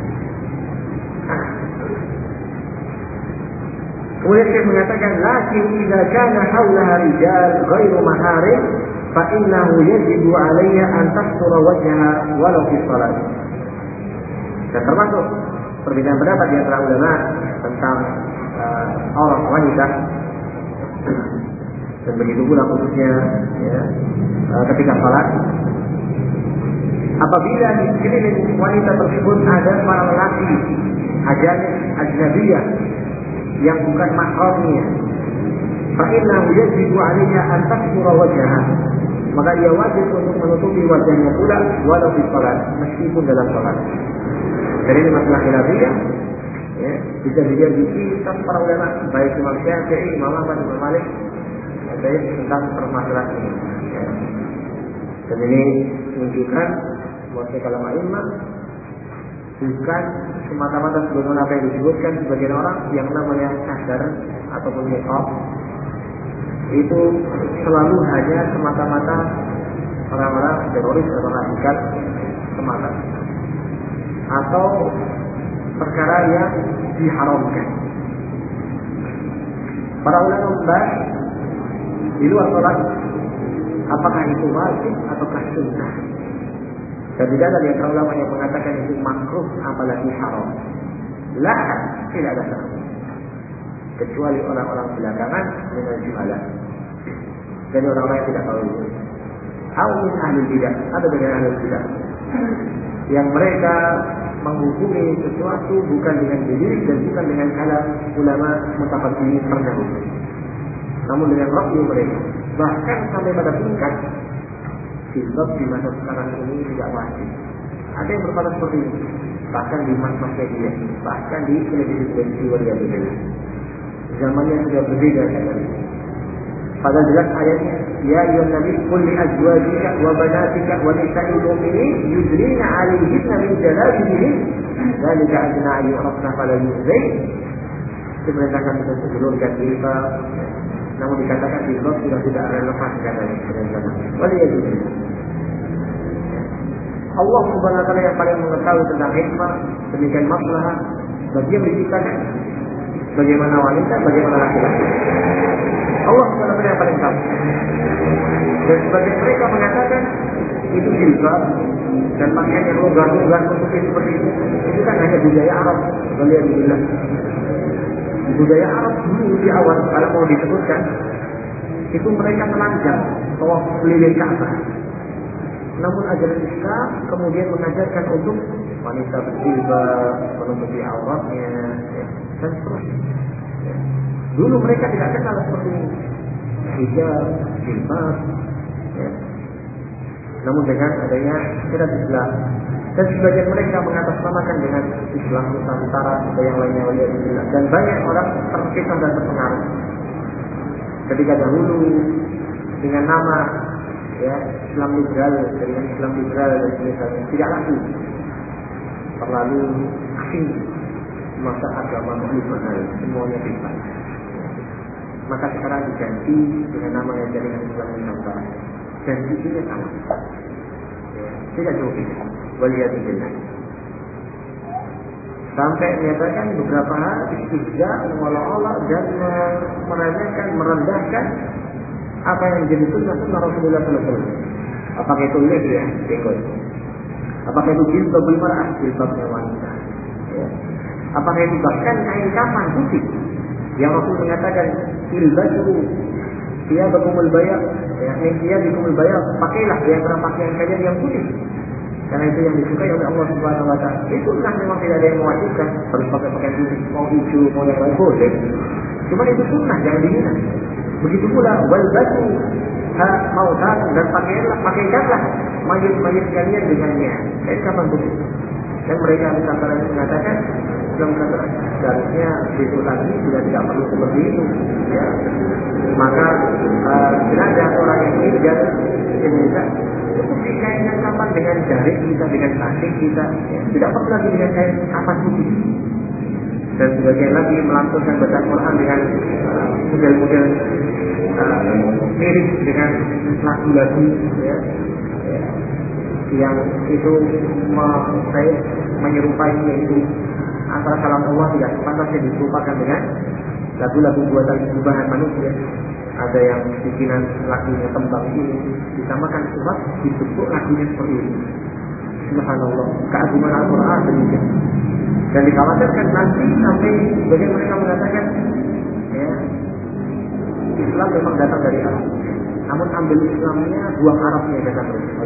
Kemudian Syekh mengatakan, lakin idza kana haulaha rijal ghairu maharim fa innahu yajibu 'alayha an tastura wajhaha walau fi shalat. Dan termasuk perbedaan pendapat di antara ulama tentang uh, aurat wanita, dan begitu pula khususnya ya, uh, ketika salat. Apabila di sekeliling wanita tersebut ada para lelaki ajnabi ajnabiyah yang bukan mahramnya, fa innahu yajibu 'alaiha an tastura wajhaha, maka dia wajib untuk menutupi wajahnya pula walau di salat, meskipun dalam salat. Jadi ini masalah khilafiyah, ya, bisa dilihat di kitab para ulama, baik Imam Syafi'i, Imam Ahmad, Imam Malik, ya, tentang permasalahan ini. Ya. Dan ini menunjukkan bahwa kalam a'imah bukan semata-mata sebagaimana apa yang disebutkan sebagian orang yang namanya cadar ataupun niqab itu selalu hanya semata-mata orang-orang teroris atau radikal semata, atau perkara yang diharamkan. Para ulama membahas di luar salat apakah itu wajib ataukah sunnah. Dan tidak ada yang ulama yang mengatakan itu makruh apalagi haram. La, tidak ada sama. Kecuali orang-orang belakangan dengan jualan. Jadi orang-orang yang tidak tahu itu. Awin ahli bidah, ada dengan ahli bidah yang mereka menghukumi sesuatu bukan dengan diri dan bukan dengan kalam ulama mutaqaddimin terdahulu, namun dengan ra'yu mereka. Bahkan sampai pada tingkat jilbab di masa sekarang ini tidak wajib. Ada yang berkata seperti ini, bahkan di mas-masnya dia, bahkan di televisi-televisi waliyabillah. Zamannya sudah berbeda dari itu. Padahal jelas ayatnya, ya ayyuhan nabi qul li azwajika wa banatika wa nisa'il mu'minin yudnina 'alayhinna min jalabibihin dzalika adna an yu'rafna fala yu'zain. Diperintahkan untuk menjulurkan jilbab, namun dikatakan jilbab sudah tidak relevan katanya. Waliyadzubillah. Allah Subhanahu wa taala yang paling mengetahui tentang hikmah, demikian maslahah bagi yang diciptakan. Bagaimana wanita, bagaimana laki-laki. Allah Subhanahu wa taala yang paling tahu. Dan sebagian mereka mengatakan itu jilbab dan pakaian yang longgar-longgar menutupi seperti itu, itu kan hanya budaya Arab. Waliyadzubillah. Budaya Arab dulu di awal kalau mau disebutkan itu mereka telanjang tawaf keliling Ka'bah. Namun ajaran Islam kemudian mengajarkan untuk wanita berjilbab, menutupi auratnya, ya, dan seterusnya. Ya. Dulu mereka tidak kenal seperti ini, hijab, jilbab. Ya. Namun dengan adanya syariat Islam dan sebagian mereka mengatasnamakan dengan Islam Nusantara atau yang lainnya waliyadzubillah, dan banyak orang terfitnah dan terpengaruh. Ketika dahulu dengan nama ya Islam liberal, dengan Islam liberal dan sebagainya tidak laku, terlalu asing, masa agama liberal semuanya bebas. Maka sekarang diganti dengan nama yang jaringan Islam Nusantara dan isinya sama, ya, tidak jauh beda. Waliyadzubillah. Sampai menyatakan beberapa hal istihza, mengolok-olok dan meremehkan, merendahkan apa yang menjadi sunnah-sunnah Rasulullah sallallahu alaihi wasallam. Apakah itu lihya, jenggot? Apakah itu jilbabul mar'ah, jilbabnya wanita? Ya. Apakah itu bahkan kain kafan putih yang Rasul mengatakan ilbasu thiyabakumul bayad, ya, min thiyabikumul bayad, pakailah di antara pakaian kalian yang putih. Karena itu yang disukai oleh Allah Subhanahu wa taala. Itu sunnah, memang tidak ada yang mewajibkan harus pakai pakaian putih, mau hijau, mau yang lain boleh. Cuma itu sunnah, jangan dihina. Begitu pula wal batu mautan, dan pakailah, pakaikanlah mayit-mayit kalian dengannya. Kain kapan putih. Dan mereka Nusantara mengatakan, Islam Nusantara seharusnya besok lagi sudah tidak perlu seperti itu. Ya. Maka uh, jenazah orang yang meninggal di Indonesia cukup dikaitkan kapan dengan jari kita, dengan kaki kita, ya. Tidak perlu lagi dengan kain kapas putih. Dan sebagian lagi melantunkan baca Quran dengan uh, model-model uh, mirip dengan lagu-lagu, ya, ya, yang itu me, menyerupai, yaitu antara kalam Allah tidak sepantasnya diserupakan dengan lagu-lagu buatan bahan manusia. Ada yang bikinan lagunya tembang ini disamakan sebab dibentuk lagunya seperti ini. Subhanallah, keagungan Al-Quran demikian. Dan dikhawatirkan nanti sampai bagian mereka mengatakan, ya, Islam memang datang dari Arab, namun ambil Islamnya, buang Arabnya, kata mereka.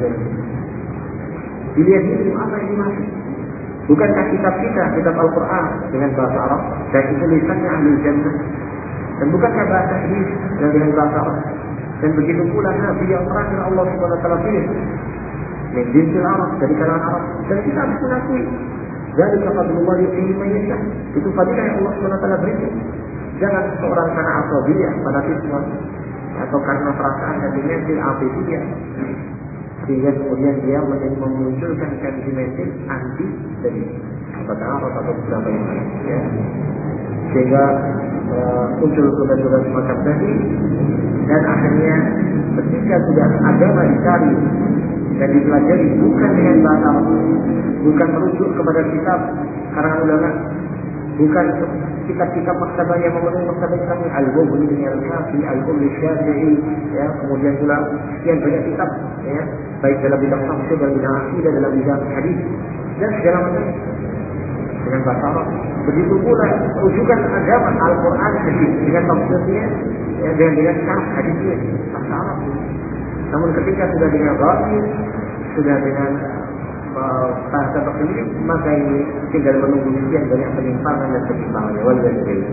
Dilihat ini apa yang dimaksud? Bukankah kitab kita, kitab Al-Quran dengan bahasa Arab, dan itu lisannya ahli jannah? Dan bukankah bahasa Inggris dan dengan bahasa Arab? Dan begitu pula Nabi yang terakhir Allah subhanahu wa taala pilih min jinsil Arab, dari kalangan Arab. Dan kita harus mengakui dari fadlullah yu'tihi man yasha. Itu fadilah yang Allah subhanahu wa taala berikan. Jangan seorang karena asabiyah, fanatisme, atau karena perasaan dan dimensi abidiyah, sehingga kemudian dia memunculkan dimensi anti dari apakah Arab atau beberapa yang lain, ya. Sehingga uh, muncul tugas-tugas semacam tadi, dan akhirnya ketika sudah agama dicari dan dipelajari bukan dengan bahasa Arab, bukan merujuk kepada kitab karangan ulama, bukan kitab-kitab maktabah yang memenuhi maktabah kami, Al-Mughni, Al-Kafi, Al-Umm Syafi'i, ya, kemudian pula sekian banyak kitab, ya, baik dalam bidang tafsir, dalam bidang akidah, dalam bidang hadis dan segala macam dengan bahasa Arab. Begitu pula rujukan agama Al-Quran hadis dengan tafsirnya, ya, dengan dengan syarah hadisnya bahasa Arab. Namun ketika sudah dengan ghaib, sudah dengan uh, bahasa tersendiri, maka ini tinggal menunggu sekian banyak penyimpangan dan penyimpangan. Walhamdulillah.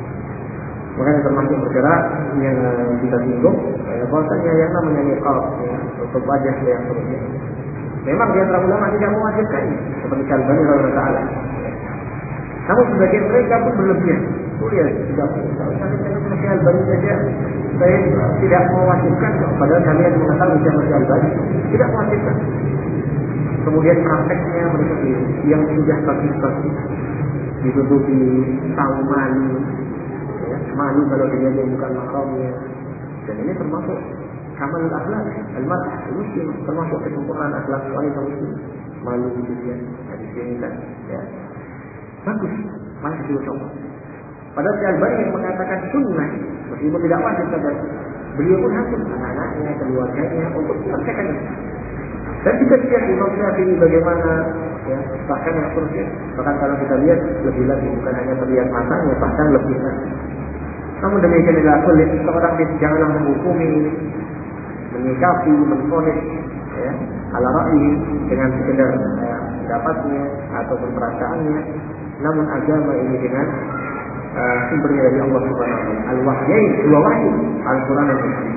Makanya termasuk bergerak yang kita singgung, ya, bahwasanya yang namanya niqab, ya, tutup wajah yang seterusnya. Memang di antara ulama tidak mewajibkan, seperti Al-Albani rahimahullah taala. Namun sebagian mereka pun berlebihan. Kuliah tidak kalau saya masih Al-Albani saja, saya tidak mewajibkan, padahal kalian mengetahui siapa masih Al-Albani, tidak mewajibkan. Kemudian prakteknya mereka yang sudah bagus-bagus ditutupi tahu malu, ya, malu kalau dia bukan mahramnya. Dan ini termasuk kamal akhlak al-mar'ah al-muslim, termasuk kesempurnaan akhlak wanita muslim. Malu itu dia, hadis ini kan, ya. Bagus, malah diucapkan. Padahal si Al-Albani yang mengatakan sunnah, meskipun tidak wajib saja, beliau pun hasil anak-anaknya, keluarganya untuk mengerjakan itu. Dan kita lihat Imam Syafi'i bagaimana, ya, bahkan yang seterusnya, bahkan kalau kita lihat lebih lagi, bukan hanya terlihat matanya, bahkan lebih lagi. Namun demikian adalah sulit, seorang janganlah menghukumi, menyikapi, menfonis, ya, ala ra'yi dengan sekedar ya, pendapatnya atau perasaannya. Namun agama ini dengan uh, sumbernya dari Allah Subhanahu wa taala. Al-wahyain, dua wahyu, Al-Qur'an dan Al-Hadis.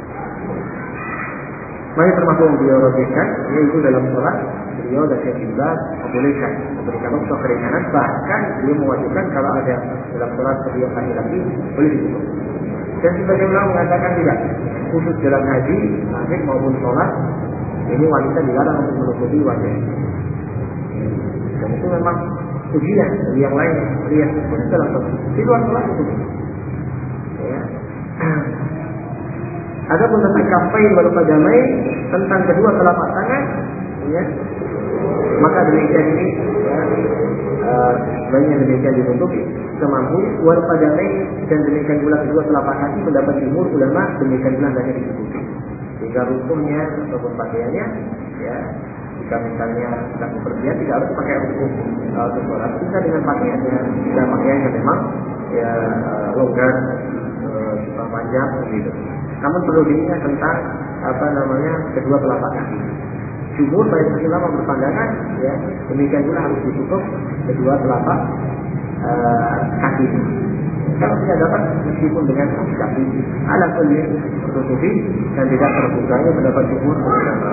Mari termasuk yang beliau rotihkan, yaitu dalam sholat beliau dan Syekh Ibn Baz membolehkan memberikan waktu keringanan, bahkan beliau mewajibkan kalau ada dalam sholat beliau laki-laki boleh ditutup. Dan sebagian ulama mengatakan tidak, khusus dalam haji, akhir maupun sholat ini wanita dilarang untuk menutupi wajah. Dan itu memang ujian dari yang lain, lihat khusus dalam sholat, di luar sholat itu. Ya. Ada pun tentang kafain baru qadamai, tentang kedua telapak tangan, ya, maka demikian ini, ya, uh, sebaiknya demikian ditutupi semampu baru qadamai, dan demikian pula kedua telapak kaki pendapat jumhur ulama demikian pula hanya ditutupi. Jika rukunnya ataupun pakaiannya, ya, jika misalnya tidak berpergian tidak harus pakai rukun uh, untuk sholat, bisa dengan pakaiannya, jika pakaiannya memang ya uh, longgar, uh, super panjang begitu. Namun perlu diingat tentang apa namanya kedua telapak kaki. Jumhur mayoritas ulama berpandangan, ya, demikian pula harus ditutup kedua telapak uh, kaki. Kalau tidak dapat meskipun dengan kaki, ala kulli tertutupi dan tidak terbukanya pendapat jumhur ulama.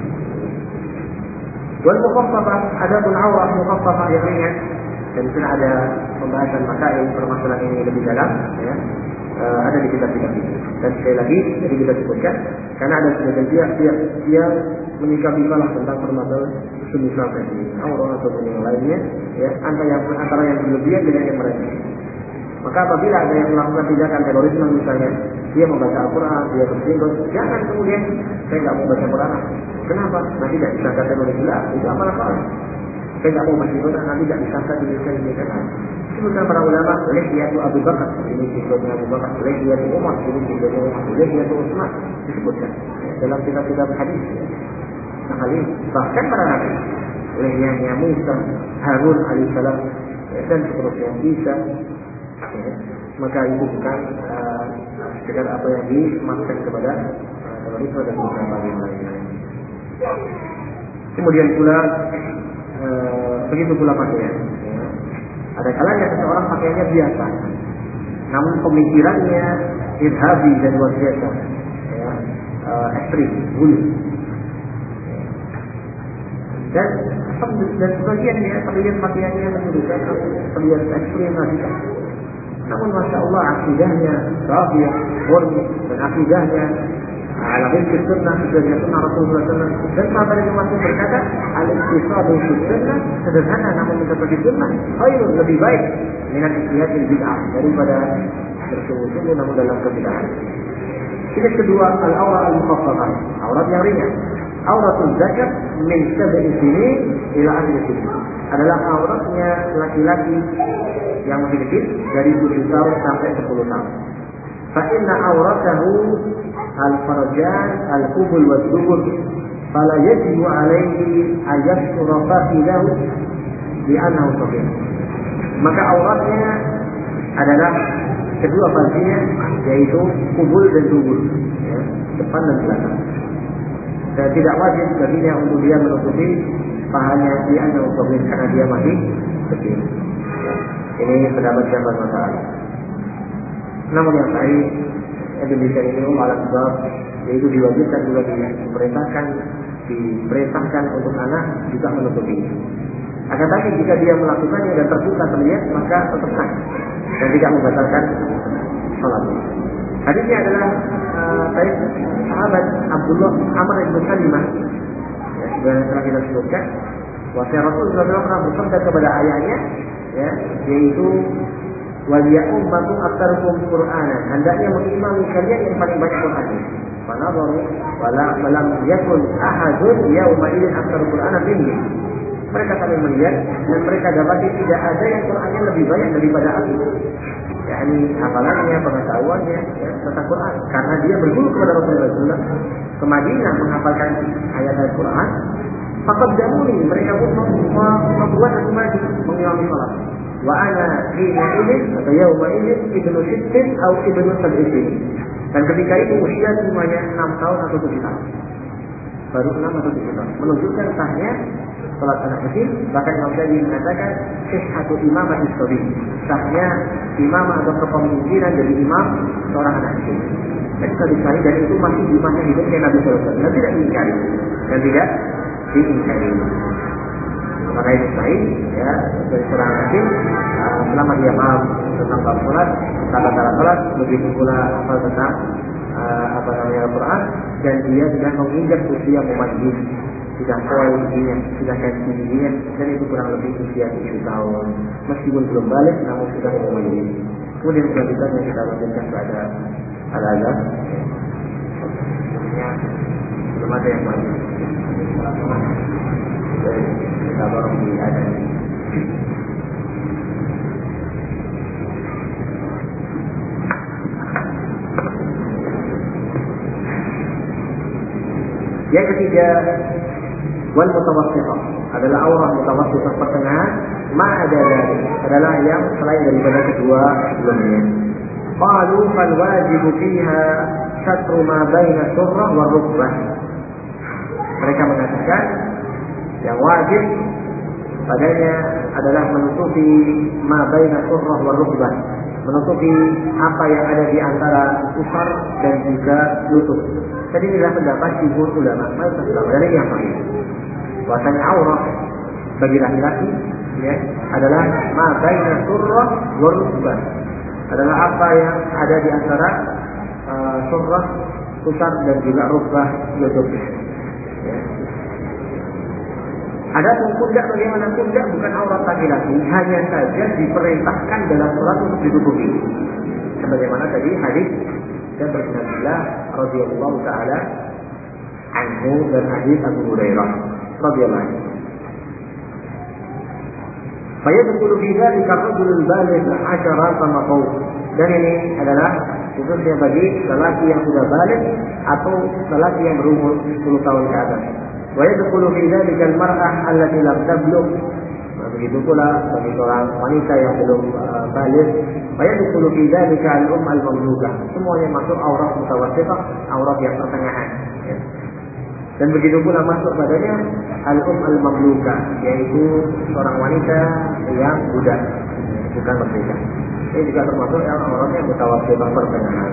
Wal mukhaffafah, ada pun aurah mukhaffafah yang ringan, dan sudah ada pembahasan masail permasalahan ini lebih dalam, ya. uh, ada di kitab-kitab itu. Dan sekali lagi jadi kita sebutkan karena ada sebagian pihak-pihak yang menyikapi salah tentang permasalahan semisal tadi aurat atau yang lainnya, ya antara yang antara yang berlebihan dengan yang mereka. Maka apabila ada yang melakukan tindakan terorisme misalnya, dia membaca Al-Quran, dia bersinggung, jangan kemudian saya nggak mau baca Quran. Kenapa? Nanti tidak disangka teroris juga. Itu apa salah? Saya nggak mau baca Quran, nanti tidak disangka di Indonesia ini kan? Sebutkan para ulama, lihiyatu Abu Bakar, ini kisahnya Abu Bakar, lihiyatu Umar, ini kisahnya Umar, lihiyatu Utsman, disebutkan dalam kitab-kitab hadis. Nah, kali bahkan para nabi, lihiyahnya Musa, Harun alaihissalam, dan seterusnya Isa. Ya, maka itu bukan uh, sekedar apa yang dimaksud kepada uh, terorisme dan beberapa yang lainnya. Kemudian pula uh, begitu pula pakaian. Ya. Ada kalanya seseorang pakaiannya biasa, namun pemikirannya irhabi dan luar biasa, ya, uh, ekstrim, bulu. Dan dan sebagiannya terlihat pakaiannya menunjukkan terlihat ekstrim radikal. Namun masya Allah akidahnya rafiyah, murni dan akidahnya ala rizki sunnah sebagai sunnah Rasulullah shallallahu alaihi wasallam. Dan sahabat yang masuk berkata al-iqtisadu fi sunnah sederhana namun seperti sunnah khairun lebih baik minat istihatil bid'ah daripada bersungguh-sungguh namun dalam kebid'ahan. Ini kedua al-awra al-mukhaffafah, aurat yang ringan. Auratul zakar min sab'i sinin ila akhir sinin adalah auratnya laki-laki yang masih kecil dari tujuh tahun sampai sepuluh tahun. Fa inna auratahu al-farjan al-qubul wa dubur fala yajibu alaihi ayashura faqidahu bi annahu saghir. Maka auratnya adalah kedua farjinya yaitu kubul dan dubur, ya, depan dan belakang. Dan tidak wajib baginya untuk dia menutupi pahanya di annahu saghir karena dia masih kecil. Ini pendapat Syaikhul Masalah. Namun yang sahih Indonesia ini malah sebab yaitu diwajibkan juga diperintahkan diperintahkan untuk anak juga menutupi. Akan tapi jika dia melakukannya dan terbuka terlihat maka tetap sah dan tidak membatalkan salat. Hadisnya adalah uh, sahabat Abdullah Amr bin Salimah. Ya, sudah telah kita sebutkan. Wasiat Rasulullah shallallahu alaihi wasallam pernah bersabda kepada ayahnya, ya, yaitu waliya ummatum aktarukum Qur'ana, hendaknya mengimami kalian yang paling banyak Quran. Fanadharu wala walam yakun ahadun yauma idzin aktaru Qur'ana minni. Mereka saling melihat dan mereka dapati tidak ada yang Qur'annya lebih banyak daripada aku. yakni hafalannya, pengetahuannya, ya, tentang Quran. Karena dia berguru kepada Rasulullah shallallahu alaihi wasallam ke Madinah menghafalkan ayat-ayat Quran. Fakat jamuni mereka pun membuat aku maju mengimami salat. Wa ana hina idin atau yauma idin ibnu sittin atau ibnu sab'in. Dan ketika itu usia semuanya enam tahun atau tujuh tahun. Baru enam atau tujuh tahun. Menunjukkan sahnya salat anak kecil. Bahkan Imam Syafi'i mengatakan sihhatu imam as-sabi. Sahnya imam atau kepemimpinan dari imam seorang anak kecil. Dan itu dicari dan itu masih di masa hidupnya Nabi sallallahu alaihi wasallam. Dan tidak diingkari. Dan tidak diingkari. Maka itu baik, ya, dari seorang hakim uh, selama dia paham tentang bab salat, tata-tata salat, begitu pula hafal tentang uh, apa namanya Al-Quran, dan dia sudah menginjak usia mumayyiz, sudah poin giginya, sudah kaki giginya, dan itu kurang lebih usia tujuh tahun, meskipun belum balik, namun sudah mumayyiz. Kemudian selanjutnya kita lanjutkan kepada al-azan. Belum ada yang baik. Kita dorong di azan. Yang ketiga, wal mutawassithah adalah aurah mutawassithah pertengahan, ma ada dari adalah yang selain daripada kedua sebelumnya. Qalu fal wajibu fiha satru ma baina surrah wa rukbah. Mereka mengatakan yang wajib padanya adalah menutupi ma baina surrah wa rukbah, menutupi apa yang ada di antara usar dan juga lutut. Jadi inilah pendapat jumhur ulama, mayoritas ulama dari yang lain. Bahwasanya aurat bagi laki-laki, ya, adalah ma baina surrah wa rukbah, adalah apa yang ada di antara uh, surah, pusar dan juga rukbah lututnya. Ya. Adapun pundak, bagaimana pundak bukan aurat laki-laki, hanya saja diperintahkan dalam sholat untuk ditutupi. Sebagaimana tadi hadis Jabir bin Abdullah radhiyallahu taala anhu dan hadis Abu Hurairah radhiyallahu anhu. Fayadkhulu fi dzalika ar-rajul al-baligh asharata maqaw. Dan ini adalah khususnya bagi lelaki yang sudah balik atau lelaki yang berumur sepuluh tahun ke atas. Wa yadkhulu fi dzalika al-mar'ah allati lam tablugh. Begitu pula bagi seorang wanita yang belum uh, balik. Wa yadkhulu fi dzalika al-umm al-mamlukah. Semuanya masuk aurat mutawassithah, aurat yang pertengahan. Ya. Dan begitu pula masuk padanya al-um al-mamlukah, yaitu seorang wanita yang budak, bukan merdeka. Ini juga termasuk yang auratnya mutawassithah pertengahan.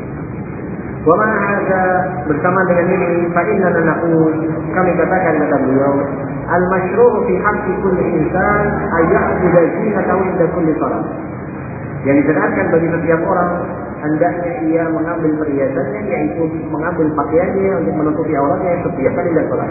Wa ma hadza, bersama dengan ini fa inna naqul, kami katakan kata beliau, al-masyru' fi haqqi kulli insan ay ya'khudha zinatahu inda kulli salat. Yang disyariatkan bagi setiap orang hendaknya ia mengambil perhiasannya, yaitu mengambil pakaiannya untuk menutupi auratnya setiap kali dia salat.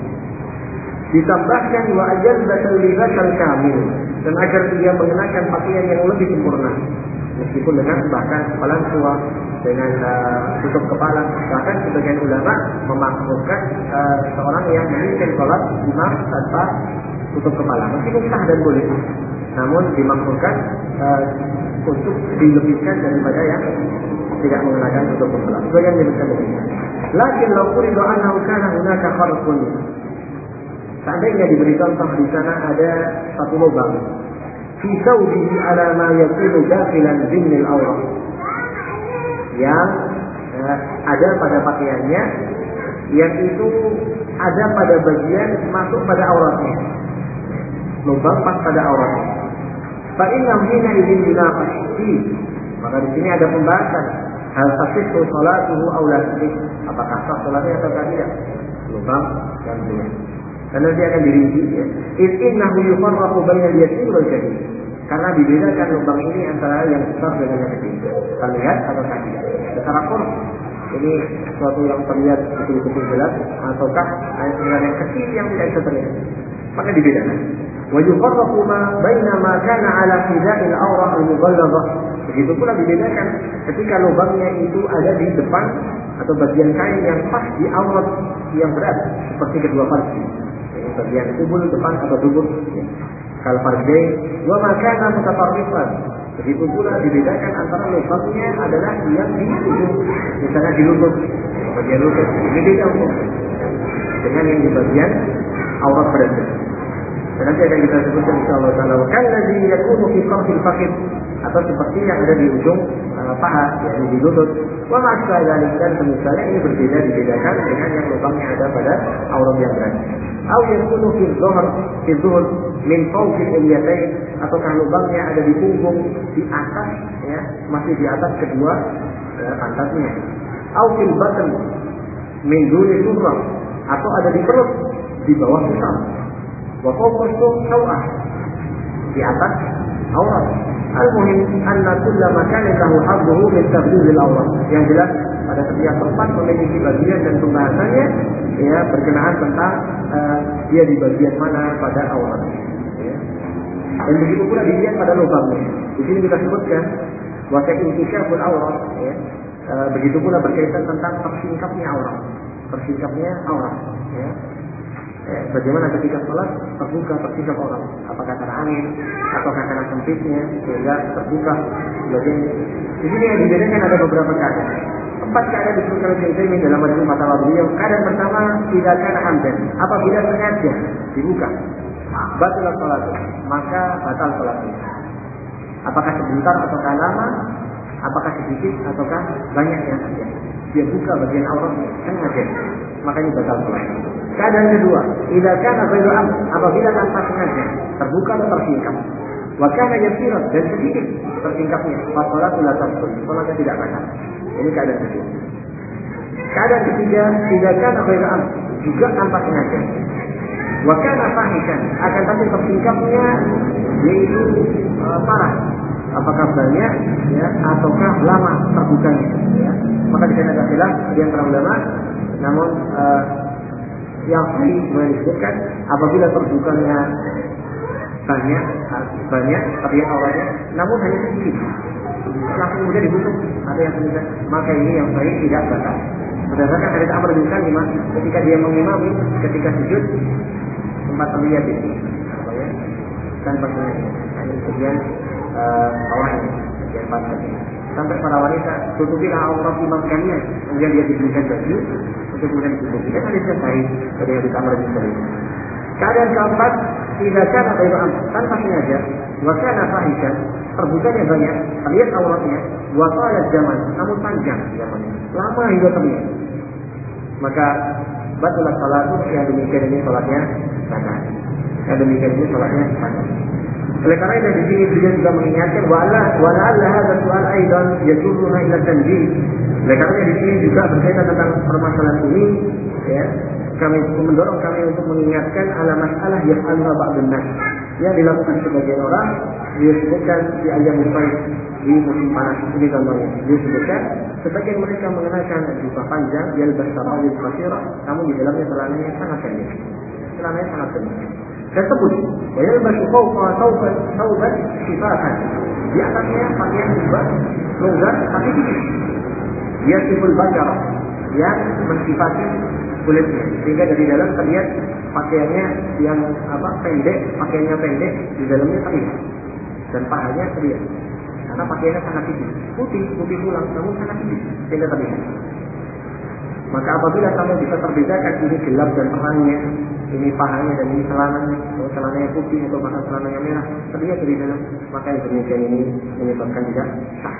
Ditambahkan wa ajazzatul libasal kamil, dan agar dia mengenakan pakaian yang lebih sempurna, meskipun dengan bahkan kepala tua, dengan uh, tutup kepala. Bahkan sebagian ulama memakruhkan uh, seorang yang memimpin salat imam tanpa tutup kepala, meskipun sah dan boleh, namun dimakruhkan uh, untuk dilebihkan daripada yang tidak mengenakan tutup kepala. Sebagian menyebutkan demikian. Lakin law quridu annahu kana hunaka kharqun, seandainya diberi contoh di sana ada satu lubang fi thawbihi ala ma yakunu dakhilan dhimmil awrah, yang eh, ada pada pakaiannya, yang itu ada pada bagian masuk pada auratnya, lubang pas pada auratnya. Fa inna hina idzin dinaqash fi, maka di sini ada pembahasan hal tasihhu salatuhu aw la tasih, apakah sah salatnya atau tidak, lubang dan dia. Dan nanti akan dirinci ya. Iz innahu yufarraqu bainal yasir wal kabir, karena dibedakan lubang ini antara yang besar dengan yang kecil. Terlihat atau tidak? Secara Quran ini sesuatu yang terlihat betul-betul jelas, ataukah dengan yang kecil yang tidak bisa terlihat? Maka dibedakan. Wa yufarraqu ma baina ma kana ala hida'il awrah al-mughalladah. Begitu pula dibedakan ketika lubangnya itu ada di depan atau bagian kain yang pas di aurat yang berat, seperti kedua farji, bagian kubul depan atau dubur, ya. Kal farjain wa ma kana mutafarriqan. Begitu pula dibedakan antara lubangnya adalah yang di ujung, misalnya di lutut, bagian lutut, ini beda umum dengan yang di bagian aurat berada. Dan nanti akan kita sebutkan insyaallah taala wa kallazi yakunu fi qarfil faqid, atau seperti yang ada di ujung uh, paha, yakni di lutut. Wa ma asbahal dan misalnya ini berbeda, dibedakan dengan yang lubangnya ada pada aurat yang berada. Atau yakunu fi dhuhr fi dhuhr min fawqi al-yatain, ataukah lubangnya ada di punggung, di atas, ya, masih di atas kedua ya, pantatnya. Atau fil batn min duni surrah, atau ada di perut di bawah pusar. Wa fawqa sawah, di atas aurat. Al-muhim anna kulla makanin lahu hadduhu min tabdil al-awrat. Yang jelas pada setiap tempat memiliki bagian dan pembahasannya, ya, berkenaan tentang uh, dia di bagian mana pada aurat. Ya. Dan begitu pula dilihat pada lubangnya. Di sini kita sebutkan wa ka'intikabul aurat, ya. Uh, begitu pula berkaitan tentang tersingkapnya aurat. Tersingkapnya aurat, ya. Eh, bagaimana ketika sholat terbuka tersingkap aurat, apakah karena angin atau karena sempitnya sehingga terbuka sebagainya. Di sini yang dibedakan ada beberapa keadaan. Empat keadaan disebutkan oleh Syekh Utsaimin dalam majmu' fatawa beliau. Keadaan pertama, tidak kana hamdan, apabila sengaja dibuka, batal sholat, maka batal sholatnya. Apakah sebentar ataukah lama, apakah sedikit ataukah banyak yang saja, dia buka bagian auratnya sengaja, makanya batal sholatnya. Keadaan kedua, idza kana ghairu amd, apabila tanpa sengaja terbuka atau tersingkap. Wa kana yasiran, dan sedikit tersingkapnya, fa sholatu la tabtul, salatnya tidak batal. Ini keadaan kedua. Keadaan ketiga, idza kana ghairu amd, juga tanpa sengaja. Wa kana fahishan, akan tapi tersingkapnya yaitu uh, parah, apakah banyak ya ataukah lama terbukanya ya. Maka di sana ada khilaf di antara ulama, namun uh, yang sahih disebutkan apabila terbukanya banyak banyak terlihat awalnya, namun hanya sedikit langsung kemudian ditutup, ada yang tulisan, maka ini yang sahih tidak batal. Berdasarkan hadits Amr bin Salimah ketika dia mengimami ketika sujud sempat terlihat ini apa ya dan bagian ini bagian uh, bawahnya bagian pantatnya sampai para wanita tutupilah aurat imam kalian, kemudian dia diberikan baju untuk kemudian ditutupi. Dan hadisnya sahih dari hadits Amr bin Salimah. Keadaan keempat, tidak kana bayan tanpa sengaja, wa kana fahishan, terbukanya banyak, terlihat auratnya, wa qala zaman, namun panjang zamannya, lama hingga terlihat. Maka batalah salat yang demikian ini salatnya batal. Yang demikian ini salatnya batal. Oleh karena itu di sini beliau juga mengingatkan wala wala alla hadza su'al aidan yajuruna ila tanjih. Oleh karena di sini juga berkaitan tentang permasalahan ini ya. Kami mendorong kami untuk mengingatkan ala masalah yang alha ba'dun nas yang dilakukan sebagian orang. Dia sebutkan di ayam mufaid di musim panas ini contohnya. Dia sebutkan sebagian mereka mengenakan jubah panjang yalbas sarawil qasira, namun di dalamnya celananya sangat pendek. Celananya sangat pendek. Dan sebut yalbas fawqa thawban thawban shifafan. Di atasnya pakaian jubah longgar tapi tipis. Dia siful bakar yang mensifati kulitnya, sehingga dari dalam terlihat pakaiannya yang apa pendek, pakaiannya pendek, di dalamnya terlihat dan pahanya terlihat karena pakaiannya sangat tipis, putih, putih pulang, namun sangat tipis sehingga terlihat. Maka apabila kamu bisa terbedakan ini gelap dan terangnya, ini pahanya dan ini celananya, atau celananya putih atau bahkan celananya merah, terlihat dari dalam, maka yang demikian ini menyebabkan tidak sah.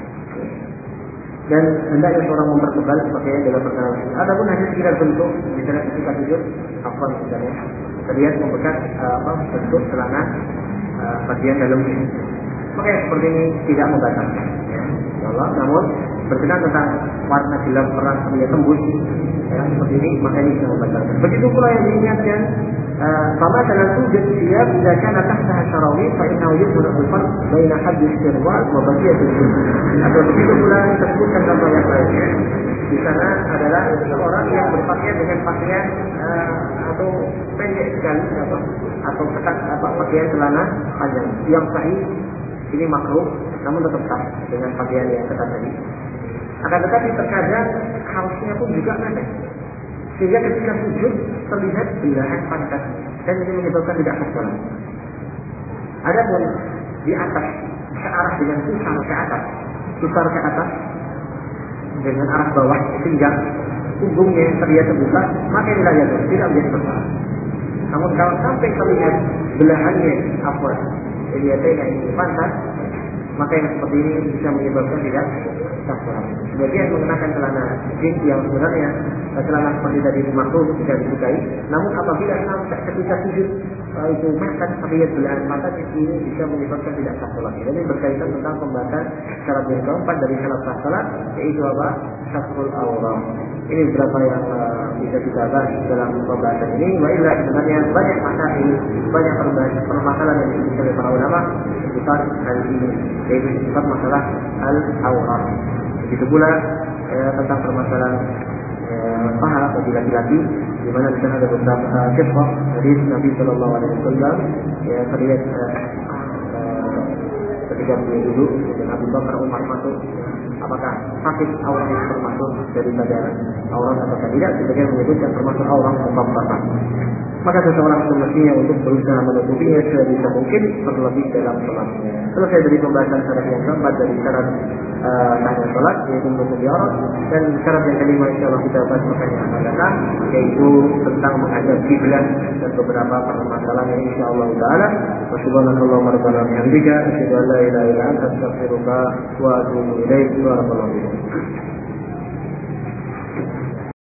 Dan hendaknya seorang mempertebal pakaian dalam perkara ini. Adapun hanya sekedar bentuk, misalnya ketika sujud, apa misalnya terlihat membekas uh, apa bentuk celana uh, bagian dalamnya, maka yang seperti ini tidak membatalkan. Ya, Allah. Namun berkenaan tentang warna gelap terang terlihat tembus, ya, seperti ini, maka ini bisa membatalkan. Begitu pula yang diingatkan, sama dalam sujud dia tidak akan tahta syarawi, fa innahu yusra al-farq baina hadd al-sirwal wa baqiyat al-jild. Atau begitu pula disebutkan contoh yang lainnya. Di sana adalah seorang yang berpakaian dengan pakaian uh, atau pendek sekali apa atau ketat apa pakaian celana panjang. Yang sahih ini makruh, namun tetap sah dengan pakaian yang ketat tadi. Akan tetapi terkadang kaosnya pun juga pendek, sehingga ketika sujud terlihat belahan pantat dan ini menyebabkan tidak sah salat. Adapun di atas searah dengan pusar ke atas, pusar ke atas dengan arah bawah pinggang, punggungnya yang terlihat terbuka, maka ini layak tidak menjadi masalah. Namun kalau sampai terlihat belahannya apa, lihatnya ini pantat, maka yang seperti ini bisa menyebabkan tidak sah salat. Sebagian mengenakan celana jeans yang sebenarnya celana seperti tadi makruh jika disukai, namun apabila sampai ketika sujud uh, itu makan terlihat belahan pantat, ini bisa menyebabkan tidak sah salat. Jadi berkaitan tentang pembahasan syarat yang keempat dari syarat sah salat, yaitu apa? Satrul aurat. Ini beberapa yang uh, bisa kita bahas dalam pembahasan ini. Baiklah, sebenarnya banyak masalah, banyak permasalahan yang disebutkan oleh para ulama seputar hal ini, yaitu seputar masalah al-aurat. Begitu pula eh, tentang permasalahan eh, paha bagi laki-laki, di mana di sana ada beberapa uh, kisah dari Nabi Shallallahu Alaihi Wasallam yang terlihat eh, eh, ketika beliau duduk dan Abu Bakar Umar masuk, apakah sakit aurat termasuk daripada aurat atau tidak? Sebagian menyebutkan termasuk aurat sebab batas. Maka seseorang semestinya untuk berusaha menutupinya sebisa mungkin terlebih dalam sholatnya. Selesai dari pembahasan syarat yang keempat dari syarat sahnya uh, sholat, yaitu menutupi aurat, dan syarat yang kelima insya Allah kita bahas makanya yang akan datang, yaitu tentang menghadap kiblat dan beberapa permasalahan yang insya Allah Taala. Subhanallahumma rabbana wa bihamdika asyhadu an la ilaha illa anta astaghfiruka wa atubu ilaik. Barakallahu fiik.